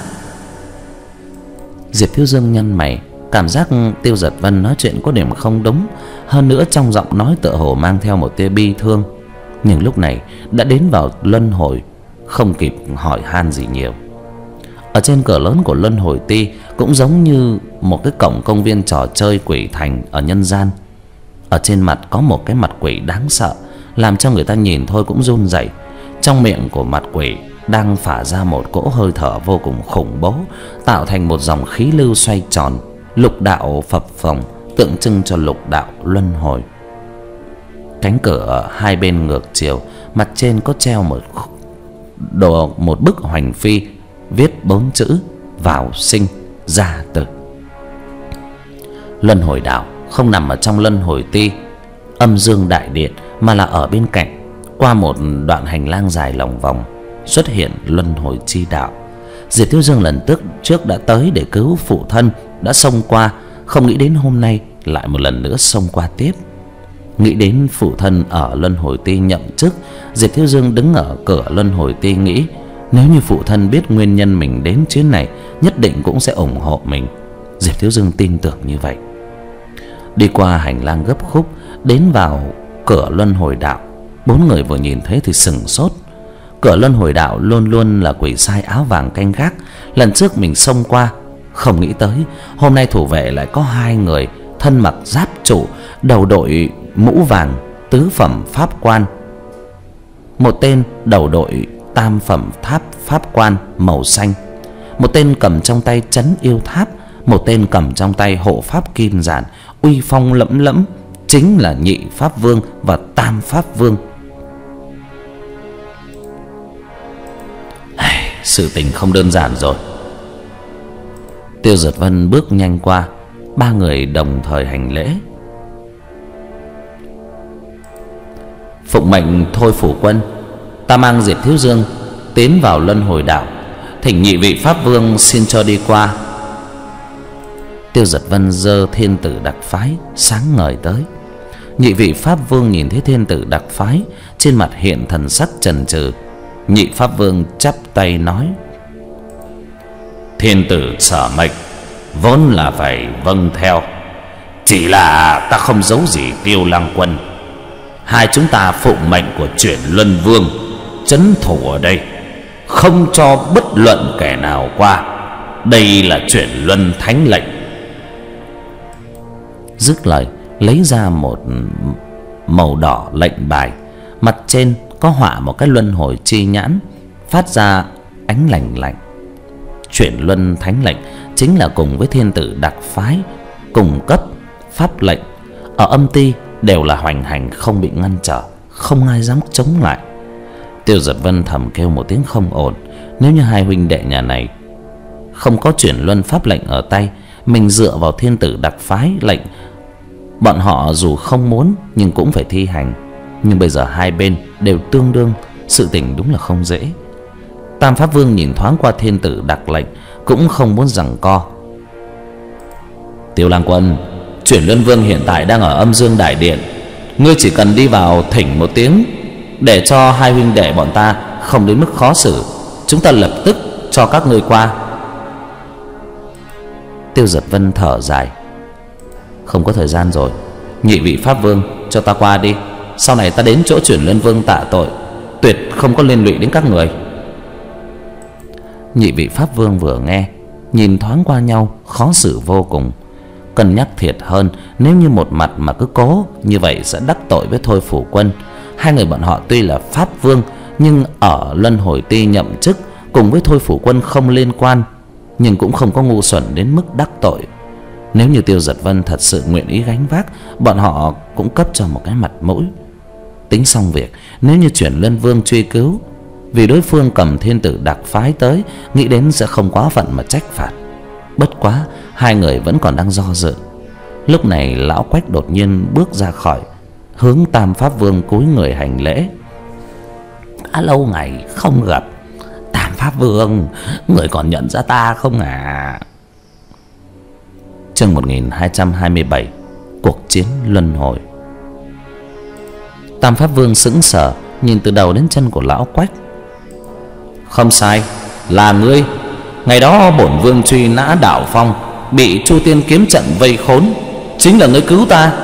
Diệp Thiếu Dương nhăn mày, cảm giác Tiêu Giật Vân nói chuyện có điểm không đúng, hơn nữa trong giọng nói tựa hồ mang theo một tia bi thương. Nhưng lúc này đã đến vào luân hồi, không kịp hỏi han gì nhiều. Ở trên cửa lớn của Luân Hồi Ti cũng giống như một cái cổng công viên trò chơi quỷ thành ở nhân gian. Ở trên mặt có một cái mặt quỷ đáng sợ, làm cho người ta nhìn thôi cũng run rẩy. Trong miệng của mặt quỷ đang phả ra một cỗ hơi thở vô cùng khủng bố, tạo thành một dòng khí lưu xoay tròn, lục đạo phập phồng, tượng trưng cho lục đạo luân hồi. Cánh cửa hai bên ngược chiều, mặt trên có treo một đồ một bức hoành phi, viết bốn chữ vào sinh ra tử. Luân Hồi Đạo không nằm ở trong Luân Hồi Ti âm dương đại điện, mà là ở bên cạnh, qua một đoạn hành lang dài lòng vòng xuất hiện Luân Hồi Chi Đạo. Diệp Thiếu Dương lần trước trước đã tới để cứu phụ thân, đã xông qua, không nghĩ đến hôm nay lại một lần nữa xông qua tiếp. Nghĩ đến phụ thân ở Luân Hồi Ti nhậm chức, Diệp Thiếu Dương đứng ở cửa Luân Hồi Ti nghĩ, nếu như phụ thân biết nguyên nhân mình đến chuyến này, nhất định cũng sẽ ủng hộ mình. Diệp Thiếu Dương tin tưởng như vậy. Đi qua hành lang gấp khúc, đến vào cửa Luân Hồi Đạo. Bốn người vừa nhìn thấy thì sừng sốt. Cửa Luân Hồi Đạo luôn luôn là quỷ sai áo vàng canh gác. Lần trước mình xông qua, không nghĩ tới hôm nay thủ vệ lại có hai người thân mặc giáp trụ, đầu đội mũ vàng, tứ phẩm pháp quan. Một tên đầu đội tam phẩm tháp pháp quan màu xanh, một tên cầm trong tay trấn yêu tháp, một tên cầm trong tay hộ pháp kim giản, uy phong lẫm lẫm, chính là nhị pháp vương và tam pháp vương. Sự tình không đơn giản rồi. Tiêu Giật Vân bước nhanh qua, ba người đồng thời hành lễ. Phụng mệnh thôi phủ quân, ta mang Diệp Thiếu Dương tiến vào Luân Hồi Đạo, thỉnh nhị vị pháp vương xin cho đi qua. Tiêu Giật Vân giơ thiên tử đặc phái sáng ngời tới. Nhị vị pháp vương nhìn thấy thiên tử đặc phái, trên mặt hiện thần sắc chần chừ. Nhị pháp vương chắp tay nói: Thiên tử sở mệnh, vốn là phải vâng theo. Chỉ là ta không giấu gì Tiêu Lăng Quân. Hai chúng ta phụng mệnh của Chuyển Luân Vương trấn thủ ở đây, không cho bất luận kẻ nào qua. Đây là Chuyển Luân Thánh lệnh. Dứt lời lấy ra một màu đỏ lệnh bài, mặt trên có họa một cái luân hồi chi nhãn, phát ra ánh lạnh lạnh. Chuyển Luân Thánh lệnh chính là cùng với thiên tử đặc phái cùng cấp pháp lệnh, ở âm ty đều là hoành hành, không bị ngăn trở, không ai dám chống lại. Tiêu Giật Vân thầm kêu một tiếng không ổn. Nếu như hai huynh đệ nhà này không có Chuyển Luân pháp lệnh ở tay, mình dựa vào thiên tử đặc phái lệnh, bọn họ dù không muốn nhưng cũng phải thi hành. Nhưng bây giờ hai bên đều tương đương, sự tình đúng là không dễ. Tam Pháp Vương nhìn thoáng qua thiên tử Đặc Lệnh, cũng không muốn giằng co. Tiêu Lang Quân, Chuyển Luân Vương hiện tại đang ở Âm Dương Đại Điện, ngươi chỉ cần đi vào thỉnh một tiếng, để cho hai huynh đệ bọn ta không đến mức khó xử, chúng ta lập tức cho các ngươi qua. Tiêu Giật Vân thở dài. Không có thời gian rồi, nhị vị Pháp Vương cho ta qua đi, sau này ta đến chỗ Chuyển Luân Vương tạ tội, tuyệt không có liên lụy đến các người. Nhị vị Pháp Vương vừa nghe, nhìn thoáng qua nhau, khó xử vô cùng. Cân nhắc thiệt hơn, nếu như một mặt mà cứ cố như vậy sẽ đắc tội với Thôi Phủ Quân. Hai người bọn họ tuy là Pháp Vương, nhưng ở Luân Hồi Ti nhậm chức cùng với Thôi Phủ Quân không liên quan, nhưng cũng không có ngu xuẩn đến mức đắc tội. Nếu như Tiêu Giật Vân thật sự nguyện ý gánh vác, bọn họ cũng cấp cho một cái mặt mũi. Tính xong việc, nếu như Chuyển Luân Vương truy cứu, vì đối phương cầm thiên tử Đặc phái tới, nghĩ đến sẽ không quá phận mà trách phạt. Bất quá hai người vẫn còn đang do dự. Lúc này lão Quách đột nhiên bước ra khỏi, hướng Tam Pháp Vương cúi người hành lễ. Đã lâu ngày không gặp, Tam Pháp Vương, người còn nhận ra ta không à? Chương một nghìn hai trăm hai mươi bảy, cuộc chiến luân hồi. Tam Pháp Vương sững sờ nhìn từ đầu đến chân của lão Quách. Không sai, là ngươi. Ngày đó bổn vương truy nã Đạo Phong, bị Chu Tiên kiếm trận vây khốn, chính là ngươi cứu ta.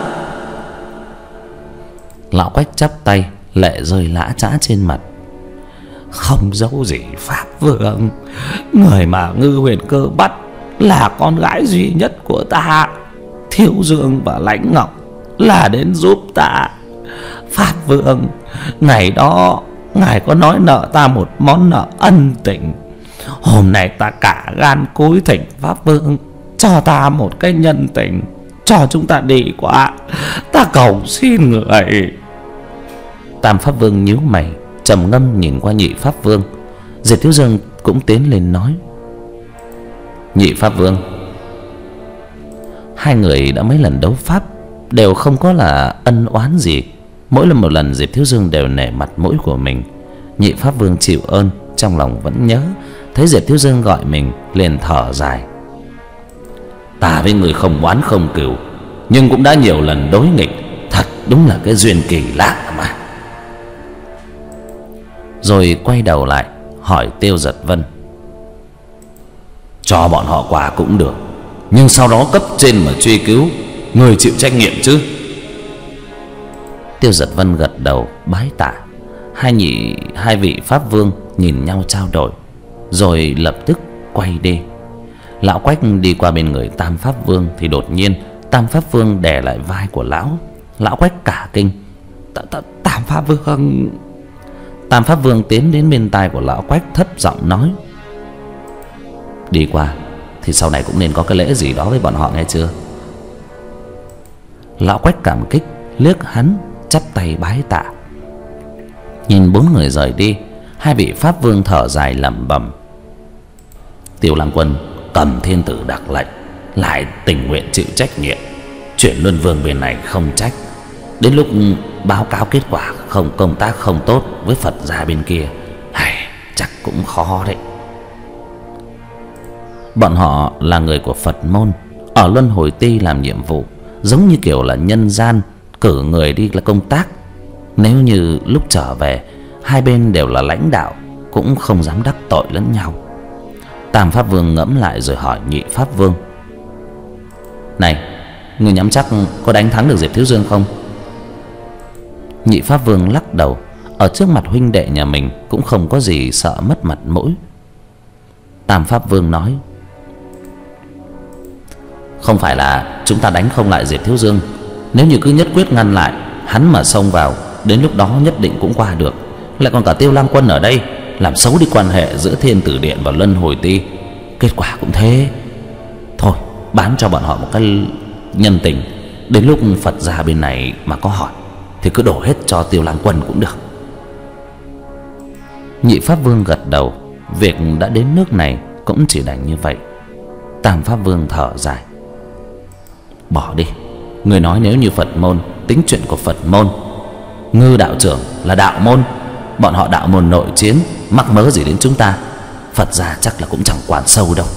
Lão Quách chắp tay, lệ rơi lã chã trên mặt. Không giấu gì Pháp Vương, người mà Ngư Huyền Cơ bắt là con gái duy nhất của ta. Thiếu Dương và Lãnh Ngọc là đến giúp ta. Pháp Vương, ngày đó ngài có nói nợ ta một món nợ ân tình. Hôm nay ta cả gan cúi thỉnh Pháp Vương cho ta một cái nhân tình, cho chúng ta đi qua. Ta cầu xin người. Tam Pháp Vương nhíu mày, trầm ngâm nhìn qua nhị Pháp Vương. Diệp Thiếu Dương cũng tiến lên nói. Nhị Pháp Vương, hai người đã mấy lần đấu pháp, đều không có là ân oán gì. Mỗi lần một lần Diệp Thiếu Dương đều nể mặt mũi của mình. Nhị Pháp Vương chịu ơn, trong lòng vẫn nhớ. Thấy Diệp Thiếu Dương gọi mình, liền thở dài. Ta với người không oán không cừu, nhưng cũng đã nhiều lần đối nghịch, thật đúng là cái duyên kỳ lạ mà. Rồi quay đầu lại hỏi Tiêu Giật Vân. Cho bọn họ qua cũng được, nhưng sau đó cấp trên mà truy cứu, người chịu trách nhiệm chứ? Tiêu Giật Vân gật đầu bái tạ. Hai nhị hai vị Pháp Vương nhìn nhau trao đổi, rồi lập tức quay đi. Lão Quách đi qua bên người Tam Pháp Vương thì đột nhiên Tam Pháp Vương đè lại vai của lão. Lão Quách cả kinh. Tam Pháp Vương. Tam Pháp Vương tiến đến bên tai của lão Quách, thấp giọng nói. Đi qua thì sau này cũng nên có cái lễ gì đó với bọn họ, nghe chưa? Lão Quách cảm kích liếc hắn, chắp tay bái tạ. Nhìn bốn người rời đi, hai vị Pháp Vương thở dài lẩm bẩm. Tiêu Lang Quân cầm thiên tử Đặc Lệnh, lại tình nguyện chịu trách nhiệm. Chuyển Luân Vương bên này không trách, đến lúc báo cáo kết quả không công tác không tốt với Phật gia bên kia, hay chắc cũng khó đấy. Bọn họ là người của Phật môn, ở Luân Hồi Ti làm nhiệm vụ, giống như kiểu là nhân gian cử người đi là công tác. Nếu như lúc trở về hai bên đều là lãnh đạo, cũng không dám đắc tội lẫn nhau. Tam Pháp Vương ngẫm lại rồi hỏi nhị Pháp Vương. Này, người nhắm chắc có đánh thắng được Diệp Thiếu Dương không? Nhị Pháp Vương lắc đầu. Ở trước mặt huynh đệ nhà mình cũng không có gì sợ mất mặt mũi. Tam Pháp Vương nói. Không phải là chúng ta đánh không lại Diệp Thiếu Dương, nếu như cứ nhất quyết ngăn lại, hắn mà xông vào, đến lúc đó nhất định cũng qua được. Lại còn cả Tiêu Lang Quân ở đây, làm xấu đi quan hệ giữa Thiên Tử Điện và Luân Hồi Ti, kết quả cũng thế. Thôi, bán cho bọn họ một cái nhân tình, đến lúc Phật gia bên này mà có hỏi thì cứ đổ hết cho Tiêu Lang Quân cũng được. Nhị Pháp Vương gật đầu. Việc đã đến nước này cũng chỉ đành như vậy. Tam Pháp Vương thở dài. Bỏ đi. Người nói nếu như Phật môn tính chuyện của Phật môn, Ngư đạo trưởng là đạo môn, bọn họ đạo môn nội chiến, mắc mớ gì đến chúng ta? Phật gia chắc là cũng chẳng quản sâu đâu.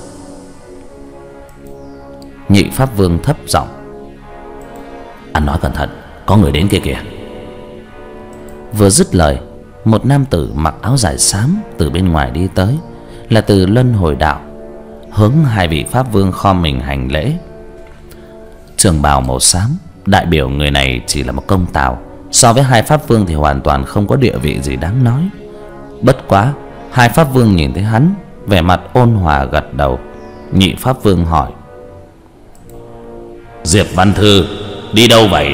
Nhị Pháp Vương thấp giọng: Ăn nói cẩn thận, có người đến kia kìa. Vừa dứt lời, một nam tử mặc áo dài xám từ bên ngoài đi tới, là từ Luân Hồi Đạo, hướng hai vị Pháp Vương khom mình hành lễ. Trường bào màu xám đại biểu người này chỉ là một công tào, so với hai Pháp Vương thì hoàn toàn không có địa vị gì đáng nói. Bất quá hai Pháp Vương nhìn thấy hắn, vẻ mặt ôn hòa gật đầu. Nhị Pháp Vương hỏi: Diệp Văn Thư đi đâu vậy?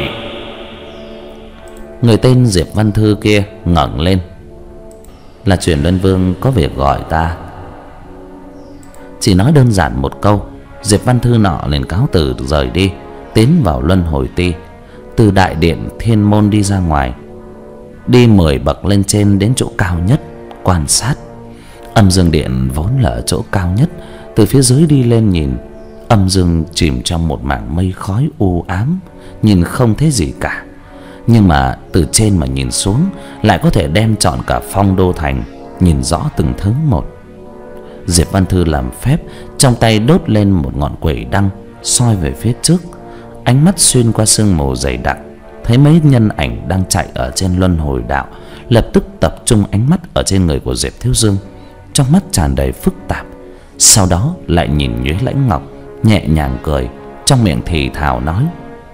Người tên Diệp Văn Thư kia ngẩng lên: Là Chuyển Luân Vương có việc gọi ta. Chỉ nói đơn giản một câu, Diệp Văn Thư nọ liền cáo từ rời đi, tiến vào Luân Hồi Ti. Từ đại điện thiên môn đi ra ngoài, đi mười bậc lên trên đến chỗ cao nhất quan sát. Âm dương điện vốn là ở chỗ cao nhất, từ phía dưới đi lên nhìn, âm dương chìm trong một mảng mây khói u ám, nhìn không thấy gì cả. Nhưng mà từ trên mà nhìn xuống lại có thể đem trọn cả Phong Đô thành nhìn rõ từng thứ một. Diệp Văn Thư làm phép, trong tay đốt lên một ngọn quỷ đăng, soi về phía trước. Ánh mắt xuyên qua sương mù dày đặc, thấy mấy nhân ảnh đang chạy ở trên Luân Hồi Đạo, lập tức tập trung ánh mắt ở trên người của Diệp Thiếu Dương, trong mắt tràn đầy phức tạp. Sau đó lại nhìn Nhuế Lãnh Ngọc, nhẹ nhàng cười, trong miệng thì thào nói: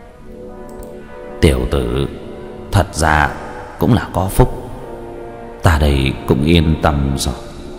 Tiểu tử thật ra cũng là có phúc, ta đây cũng yên tâm rồi.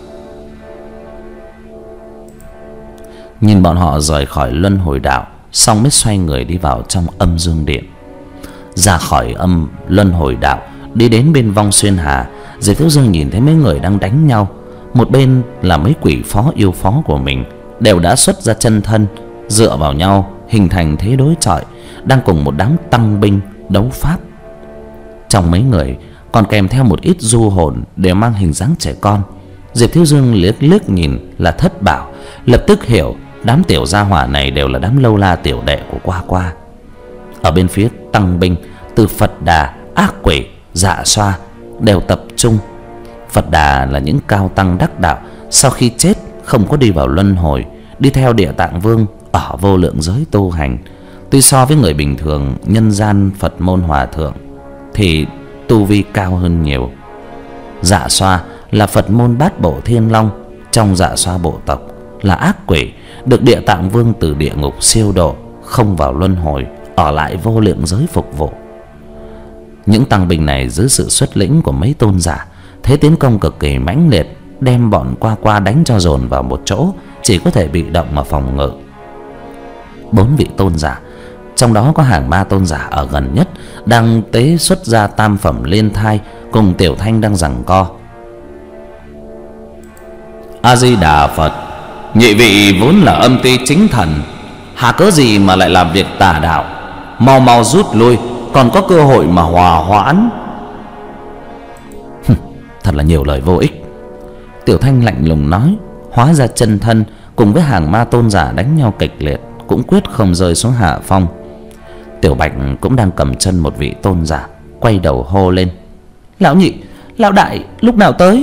Nhìn bọn họ rời khỏi Luân Hồi Đạo, xong mới xoay người đi vào trong âm dương điện. Ra khỏi âm Luân Hồi Đạo, đi đến bên Vong Xuyên Hà, Diệp Thiếu Dương nhìn thấy mấy người đang đánh nhau. Một bên là mấy quỷ phó yêu phó của mình, đều đã xuất ra chân thân, dựa vào nhau hình thành thế đối chọi, đang cùng một đám tăng binh đấu pháp. Trong mấy người còn kèm theo một ít du hồn, đều mang hình dáng trẻ con. Diệp Thiếu Dương liếc liếc nhìn là Thất Bảo, lập tức hiểu đám tiểu gia hỏa này đều là đám lâu la tiểu đệ của Qua Qua. Ở bên phía tăng binh, từ Phật Đà, Ác Quỷ, Dạ Xoa đều tập trung. Phật Đà là những cao tăng đắc đạo, sau khi chết không có đi vào luân hồi, đi theo Địa Tạng Vương ở vô lượng giới tu hành. Tuy so với người bình thường nhân gian Phật môn hòa thượng thì tu vi cao hơn nhiều. Dạ Xoa là Phật môn Bát Bộ Thiên Long, trong Dạ Xoa bộ tộc là ác quỷ, được Địa Tạng Vương từ địa ngục siêu độ, không vào luân hồi, ở lại vô lượng giới phục vụ. Những tăng binh này dưới sự xuất lĩnh của mấy tôn giả, thế tiến công cực kỳ mãnh liệt, đem bọn Qua Qua đánh cho dồn vào một chỗ, chỉ có thể bị động mà phòng ngự. Bốn vị tôn giả, trong đó có Hàng Ma tôn giả ở gần nhất, đang tế xuất ra tam phẩm liên thai, cùng Tiểu Thanh đang giằng co. A Di Đà Phật, nhị vị vốn là âm ti chính thần, hà cớ gì mà lại làm việc tà đạo? Mau mau rút lui, còn có cơ hội mà hòa hoãn. Thật là nhiều lời vô ích. Tiểu Thanh lạnh lùng nói, hóa ra chân thân cùng với Hàng Ma tôn giả đánh nhau kịch liệt, cũng quyết không rơi xuống hạ phong. Tiểu Bạch cũng đang cầm chân một vị tôn giả, quay đầu hô lên: Lão nhị, lão đại lúc nào tới?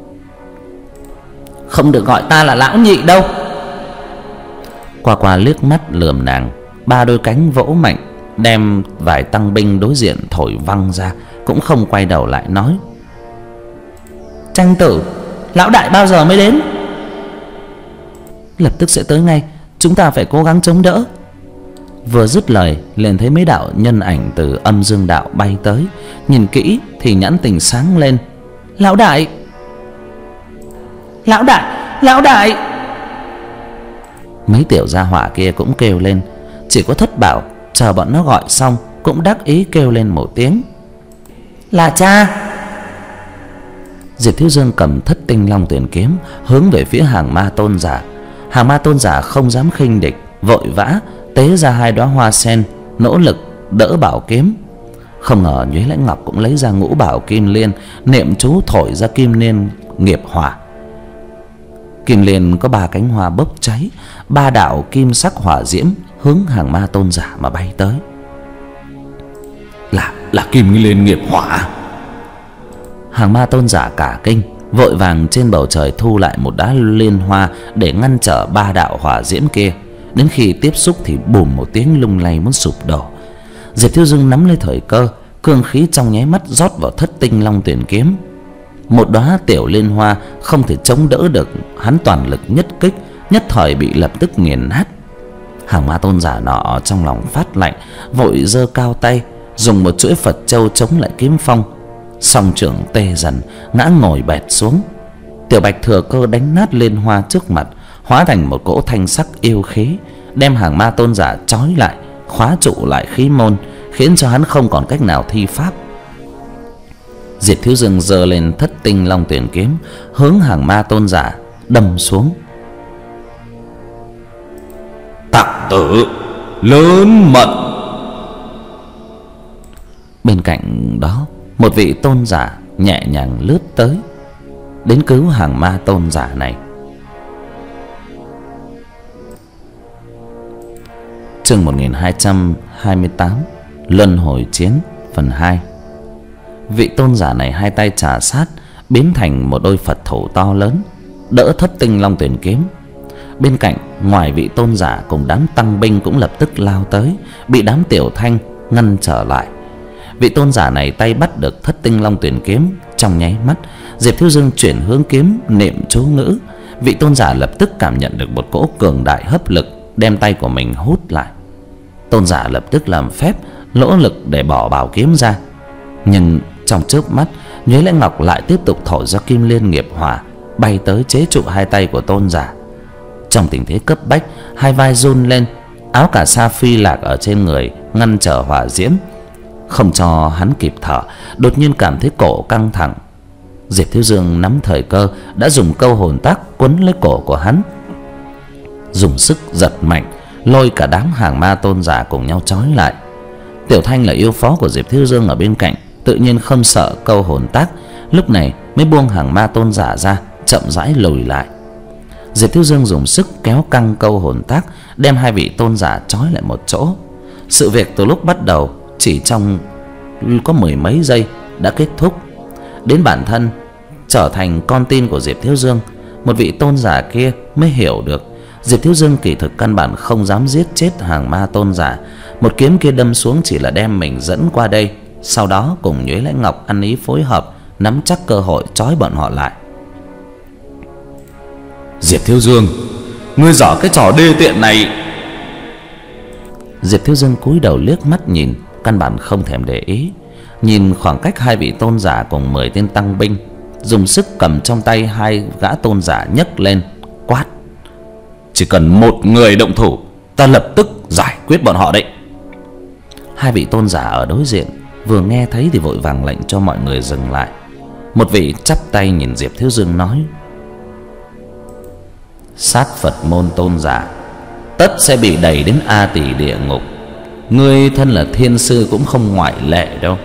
Không được gọi ta là lão nhị đâu. Qua Qua liếc mắt lườm nàng, ba đôi cánh vỗ mạnh, đem vài tăng binh đối diện thổi văng ra, cũng không quay đầu lại nói: Tranh tử, lão đại bao giờ mới đến? Lập tức sẽ tới ngay, chúng ta phải cố gắng chống đỡ. Vừa dứt lời, liền thấy mấy đạo nhân ảnh từ âm dương đạo bay tới. Nhìn kỹ thì nhãn tình sáng lên: Lão đại, lão đại, lão đại. Mấy tiểu gia hỏa kia cũng kêu lên. Chỉ có Thất Bảo chờ bọn nó gọi xong cũng đắc ý kêu lên một tiếng: Là cha. Diệp Thiếu Dương cầm Thất Tinh Long Tuyển kiếm hướng về phía Hàng Ma tôn giả. Hàng Ma tôn giả không dám khinh địch, vội vã tế ra hai đóa hoa sen, nỗ lực đỡ bảo kiếm. Không ngờ Nhuế Lãnh Ngọc cũng lấy ra ngũ bảo kim liên, niệm chú thổi ra kim liên nghiệp hỏa. Kim liên có ba cánh hoa bốc cháy, ba đạo kim sắc hỏa diễm hướng Hàng Ma tôn giả mà bay tới. Là là kim liên nghiệp hỏa. Hàng Ma tôn giả cả kinh, vội vàng trên bầu trời thu lại một đá liên hoa để ngăn trở ba đạo hỏa diễm kia. Đến khi tiếp xúc thì bùm một tiếng lung lay muốn sụp đổ. Diệp Thiếu Dương nắm lấy thời cơ, cương khí trong nháy mắt rót vào thất tinh long tuyển kiếm. Một đóa tiểu liên hoa không thể chống đỡ được hắn toàn lực nhất kích, nhất thời bị lập tức nghiền nát. Hàng ma tôn giả nọ trong lòng phát lạnh, vội giơ cao tay, dùng một chuỗi Phật châu chống lại kiếm phong. Song trưởng tê dần, ngã ngồi bệt xuống. Tiểu Bạch thừa cơ đánh nát liên hoa trước mặt, hóa thành một cỗ thanh sắc yêu khí, đem hàng ma tôn giả trói lại, khóa trụ lại khí môn, khiến cho hắn không còn cách nào thi pháp. Diệp Thiếu Dương giơ lên thất tinh long tuyển kiếm, hướng hàng ma tôn giả đâm xuống. Tặc tử lớn mật. Bên cạnh đó, một vị tôn giả nhẹ nhàng lướt tới, đến cứu hàng ma tôn giả này. Chương một nghìn hai trăm hai mươi tám, Luân hồi chiến phần hai. Vị tôn giả này hai tay trà sát, biến thành một đôi Phật thủ to lớn, đỡ thất tinh long tuyển kiếm. Bên cạnh, ngoài vị tôn giả cùng đám tăng binh cũng lập tức lao tới, bị đám tiểu thanh ngăn trở lại. Vị tôn giả này tay bắt được thất tinh long tuyển kiếm, trong nháy mắt Diệp Thiếu Dương chuyển hướng kiếm, niệm chú ngữ. Vị tôn giả lập tức cảm nhận được một cỗ cường đại hấp lực, đem tay của mình hút lại. Tôn giả lập tức làm phép nỗ lực để bỏ bảo kiếm ra, nhưng trong chớp mắt, Nhuế Lãnh Ngọc lại tiếp tục thổi ra kim liên nghiệp hỏa, bay tới chế trụ hai tay của tôn giả. Trong tình thế cấp bách, hai vai run lên, áo cà sa phi lạc ở trên người ngăn trở hỏa diễm, không cho hắn kịp thở. Đột nhiên cảm thấy cổ căng thẳng. Diệp Thiếu Dương nắm thời cơ, đã dùng câu hồn tác quấn lấy cổ của hắn, dùng sức giật mạnh, lôi cả đám hàng ma tôn giả cùng nhau trói lại. Tiểu Thanh là yêu phó của Diệp Thiếu Dương ở bên cạnh, tự nhiên không sợ câu hồn tác, lúc này mới buông hàng ma tôn giả ra, chậm rãi lùi lại. Diệp Thiếu Dương dùng sức kéo căng câu hồn tác, đem hai vị tôn giả trói lại một chỗ. Sự việc từ lúc bắt đầu chỉ trong có mười mấy giây đã kết thúc. Đến bản thân trở thành con tin của Diệp Thiếu Dương, một vị tôn giả kia mới hiểu được Diệp Thiếu Dương kỳ thực căn bản không dám giết chết hàng ma tôn giả. Một kiếm kia đâm xuống chỉ là đem mình dẫn qua đây, sau đó cùng Nhuế Lãnh Ngọc ăn ý phối hợp, nắm chắc cơ hội trói bọn họ lại. Diệp Thiếu Dương, ngươi dở cái trò đê tiện này. Diệp Thiếu Dương cúi đầu liếc mắt nhìn, căn bản không thèm để ý. Nhìn khoảng cách hai vị tôn giả cùng mười tên tăng binh, dùng sức cầm trong tay hai gã tôn giả nhấc lên, quát: Chỉ cần một người động thủ, ta lập tức giải quyết bọn họ đấy. Hai vị tôn giả ở đối diện vừa nghe thấy thì vội vàng lệnh cho mọi người dừng lại. Một vị chắp tay nhìn Diệp Thiếu Dương nói: Sát Phật môn tôn giả tất sẽ bị đẩy đến A Tỳ địa ngục. Ngươi thân là thiên sư cũng không ngoại lệ đâu.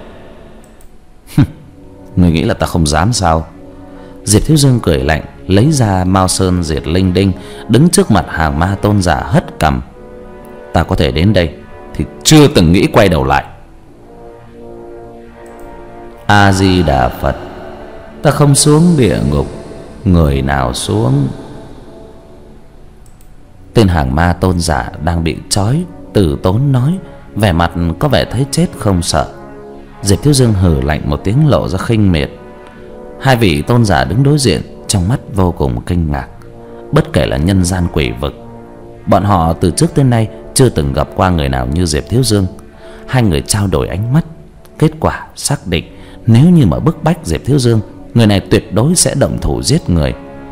Ngươi nghĩ là ta không dám sao? Diệp Thiếu Dương cười lạnh, lấy ra Mao Sơn Diệt Linh Đinh, đứng trước mặt hàng ma tôn giả hất cằm: Ta có thể đến đây thì chưa từng nghĩ quay đầu lại. A Di Đà Phật, ta không xuống địa ngục, người nào xuống? Tên hàng ma tôn giả đang bị trói từ tốn nói, vẻ mặt có vẻ thấy chết không sợ. Diệp Thiếu Dương hừ lạnh một tiếng, lộ ra khinh miệt. Hai vị tôn giả đứng đối diện, trong mắt vô cùng kinh ngạc. Bất kể là nhân gian quỷ vực, bọn họ từ trước tới nay chưa từng gặp qua người nào như Diệp Thiếu Dương. Hai người trao đổi ánh mắt, kết quả xác định nếu như mà bức bách Diệp Thiếu Dương, người này tuyệt đối sẽ động thủ giết người.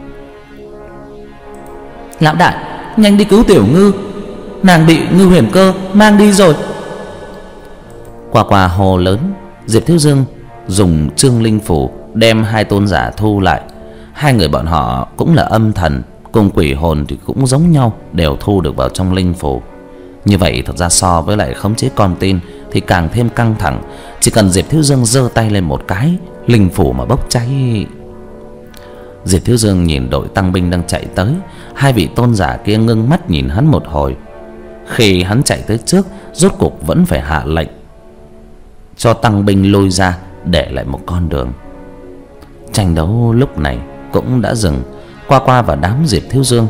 Lão đại, nhanh đi cứu Tiểu Ngư, nàng bị Ngư Huyền Cơ mang đi rồi. Qua qua hồ lớn, Diệp Thiếu Dương dùng Trương Linh Phủ đem hai tôn giả thu lại. Hai người bọn họ cũng là âm thần, cùng quỷ hồn thì cũng giống nhau, đều thu được vào trong linh phủ. Như vậy thật ra so với lại khống chế con tin thì càng thêm căng thẳng. Chỉ cần Diệp Thiếu Dương giơ tay lên một cái, linh phủ mà bốc cháy. Diệp Thiếu Dương nhìn đội tăng binh đang chạy tới, hai vị tôn giả kia ngưng mắt nhìn hắn một hồi. Khi hắn chạy tới trước, rốt cuộc vẫn phải hạ lệnh cho tăng binh lôi ra, để lại một con đường. Tranh đấu lúc này cũng đã dừng. Qua Qua và đám Diệp Thiếu Dương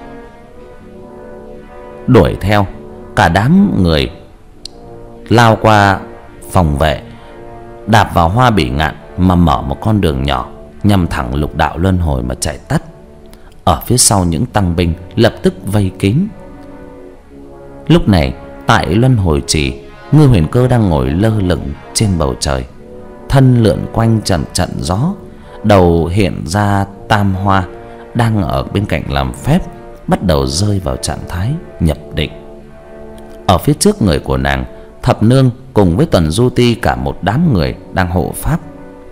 đuổi theo. Cả đám người lao qua phòng vệ, đạp vào Hoa Bỉ Ngạn mà mở một con đường nhỏ nhằm thẳng lục đạo luân hồi mà chạy tắt. Ở phía sau những tăng binh lập tức vây kín. Lúc này tại luân hồi trì, Ngư Huyền Cơ đang ngồi lơ lửng trên bầu trời, thân lượn quanh trận trận gió, đầu hiện ra tam hoa, đang ở bên cạnh làm phép, bắt đầu rơi vào trạng thái nhập định. Ở phía trước người của nàng, Thập Nương cùng với Tuần Du Ti cả một đám người đang hộ pháp.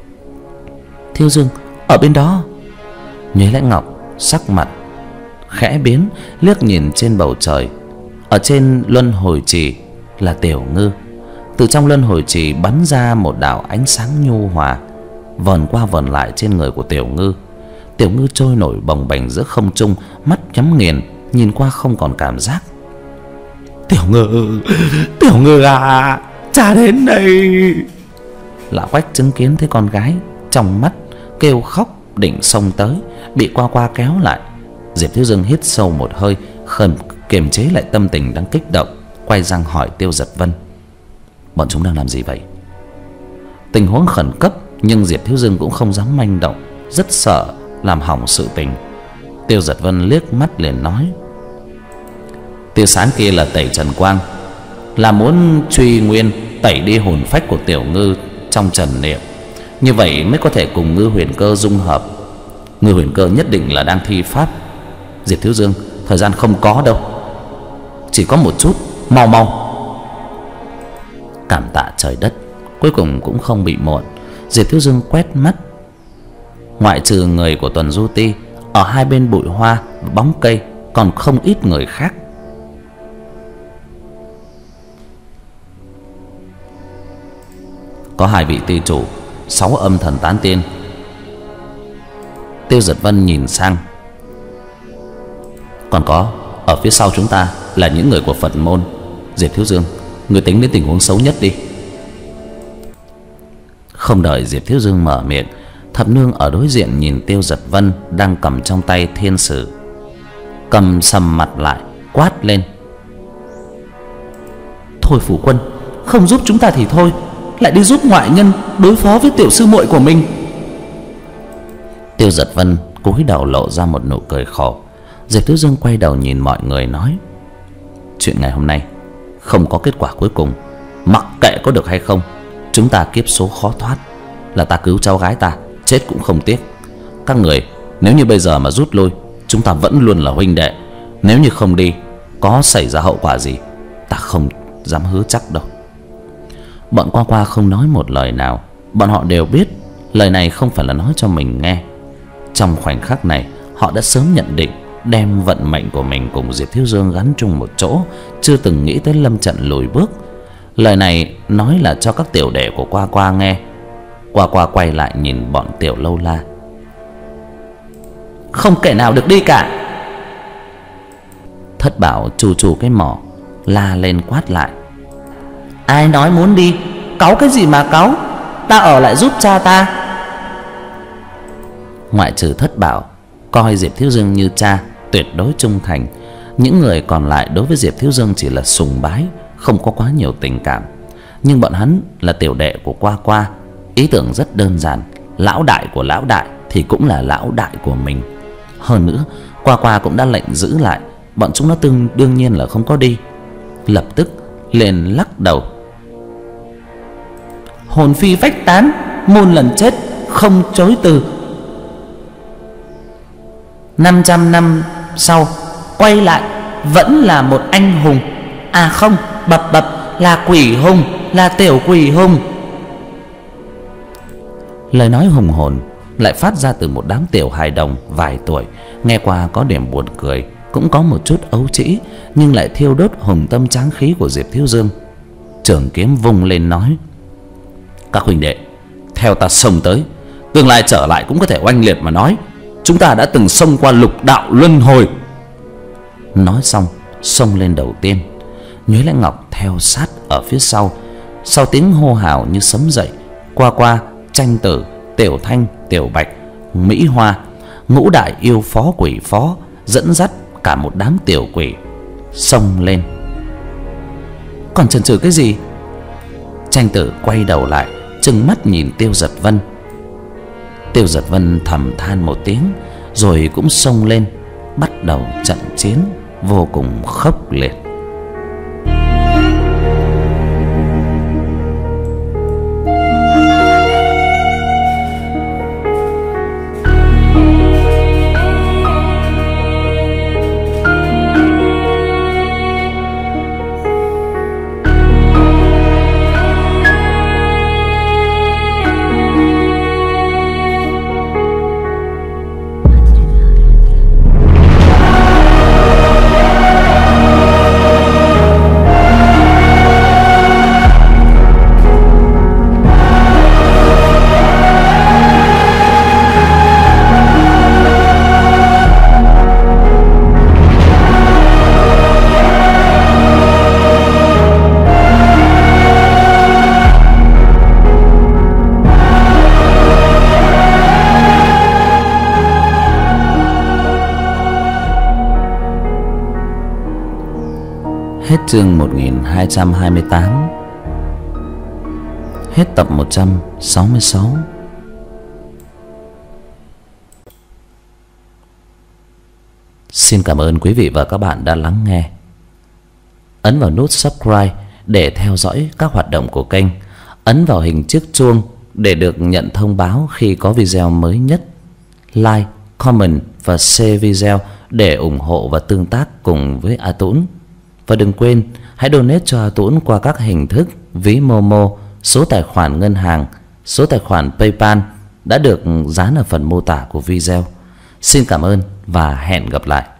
Thiếu Dương ở bên đó. Nhuế Lãnh Ngọc sắc mặt khẽ biến, liếc nhìn trên bầu trời. Ở trên luân hồi trì là Tiểu Ngư. Từ trong luân hồi trì bắn ra một đạo ánh sáng nhu hòa, vờn qua vờn lại trên người của Tiểu Ngư. Tiểu Ngư trôi nổi bồng bềnh giữa không trung, mắt nhắm nghiền, nhìn qua không còn cảm giác. Tiểu Ngư, Tiểu Ngư à, cha đến đây. Lão Quách chứng kiến thấy con gái, trong mắt kêu khóc định xông tới, bị Qua Qua kéo lại. Diệp Thiếu Dương hít sâu một hơi, khẩn kiềm chế lại tâm tình đang kích động, quay sang hỏi Tiêu Giật Vân: bọn chúng đang làm gì vậy? Tình huống khẩn cấp, nhưng Diệp Thiếu Dương cũng không dám manh động, rất sợ làm hỏng sự tình. Tiêu Giật Vân liếc mắt liền nói: tia sáng kia là tẩy trần quang, là muốn truy nguyên, tẩy đi hồn phách của Tiểu Ngư trong trần niệm, như vậy mới có thể cùng Ngư Huyền Cơ dung hợp. Ngư Huyền Cơ nhất định là đang thi pháp. Diệp Thiếu Dương, thời gian không có đâu, chỉ có một chút, mau mau. Cảm tạ trời đất, cuối cùng cũng không bị muộn. Diệp Thiếu Dương quét mắt, ngoại trừ người của Tuần Du Ti, ở hai bên bụi hoa và bóng cây còn không ít người khác. Có hai vị ty chủ, sáu âm thần tán tiên. Tiêu Giật Vân nhìn sang: còn có ở phía sau chúng ta là những người của Phật môn. Diệp Thiếu Dương, người tính đến tình huống xấu nhất đi. Không đợi Diệp Thiếu Dương mở miệng, Thập Nương ở đối diện nhìn Tiêu Giật Vân đang cầm trong tay thiên sử, cầm sầm mặt lại, quát lên: thôi phủ quân, không giúp chúng ta thì thôi, lại đi giúp ngoại nhân đối phó với tiểu sư muội của mình. Tiêu Giật Vân cúi đầu lộ ra một nụ cười khổ. Diệp Thiếu Dương quay đầu nhìn mọi người nói: chuyện ngày hôm nay không có kết quả cuối cùng, mặc kệ có được hay không, chúng ta kiếp số khó thoát. Là ta cứu cháu gái ta, chết cũng không tiếc. Các người nếu như bây giờ mà rút lui, chúng ta vẫn luôn là huynh đệ. Nếu như không đi, có xảy ra hậu quả gì, ta không dám hứa chắc đâu. Bọn Qua Qua không nói một lời nào. Bọn họ đều biết lời này không phải là nói cho mình nghe. Trong khoảnh khắc này, họ đã sớm nhận định đem vận mệnh của mình cùng Diệp Thiếu Dương gắn chung một chỗ, chưa từng nghĩ tới lâm trận lùi bước. Lời này nói là cho các tiểu đệ của Qua Qua nghe. Qua Qua quay lại nhìn bọn Tiểu Lâu La: không kẻ nào được đi cả. Thất Bảo chù chù cái mỏ, la lên quát lại: ai nói muốn đi, cáu cái gì mà cáu, ta ở lại giúp cha ta. Ngoại trừ Thất Bảo coi Diệp Thiếu Dương như cha, tuyệt đối trung thành, những người còn lại đối với Diệp Thiếu Dương chỉ là sùng bái, không có quá nhiều tình cảm. Nhưng bọn hắn là tiểu đệ của Qua Qua, ý tưởng rất đơn giản: lão đại của lão đại thì cũng là lão đại của mình. Hơn nữa, Qua Qua cũng đã lệnh giữ lại, bọn chúng nó tương đương nhiên là không có đi. Lập tức liền lắc đầu: hồn phi phách tán, muôn lần chết không chối từ. Năm trăm năm sau quay lại vẫn là một anh hùng. À không, bập bập, là quỷ hùng, là tiểu quỷ hùng. Lời nói hùng hồn lại phát ra từ một đám tiểu hài đồng vài tuổi, nghe qua có điểm buồn cười, cũng có một chút ấu trĩ, nhưng lại thiêu đốt hùng tâm tráng khí của Diệp Thiếu Dương. Trường kiếm vung lên nói: các huynh đệ, theo ta xông tới, tương lai trở lại cũng có thể oanh liệt mà nói. Chúng ta đã từng xông qua lục đạo luân hồi. Nói xong xông lên đầu tiên. Nhuế Lãnh Ngọc theo sát ở phía sau. Sau tiếng hô hào như sấm dậy, Qua Qua, Tranh Tử, Tiểu Thanh Tiểu Bạch, Mỹ Hoa, ngũ đại yêu phó quỷ phó dẫn dắt cả một đám tiểu quỷ xông lên. Còn chần chừ cái gì? Tranh Tử quay đầu lại, trừng mắt nhìn Tiêu Giật Vân. Tiêu Giật Vân thầm than một tiếng, rồi cũng xông lên, bắt đầu trận chiến vô cùng khốc liệt. Hết chương một nghìn hai trăm hai mươi tám. Hết tập một trăm sáu mươi sáu. Xin cảm ơn quý vị và các bạn đã lắng nghe. Ấn vào nút subscribe để theo dõi các hoạt động của kênh. Ấn vào hình chiếc chuông để được nhận thông báo khi có video mới nhất. Like, comment và share video để ủng hộ và tương tác cùng với A Tũng. Và đừng quên hãy donate cho A Tũng qua các hình thức ví Momo, số tài khoản ngân hàng, số tài khoản PayPal đã được dán ở phần mô tả của video. Xin cảm ơn và hẹn gặp lại.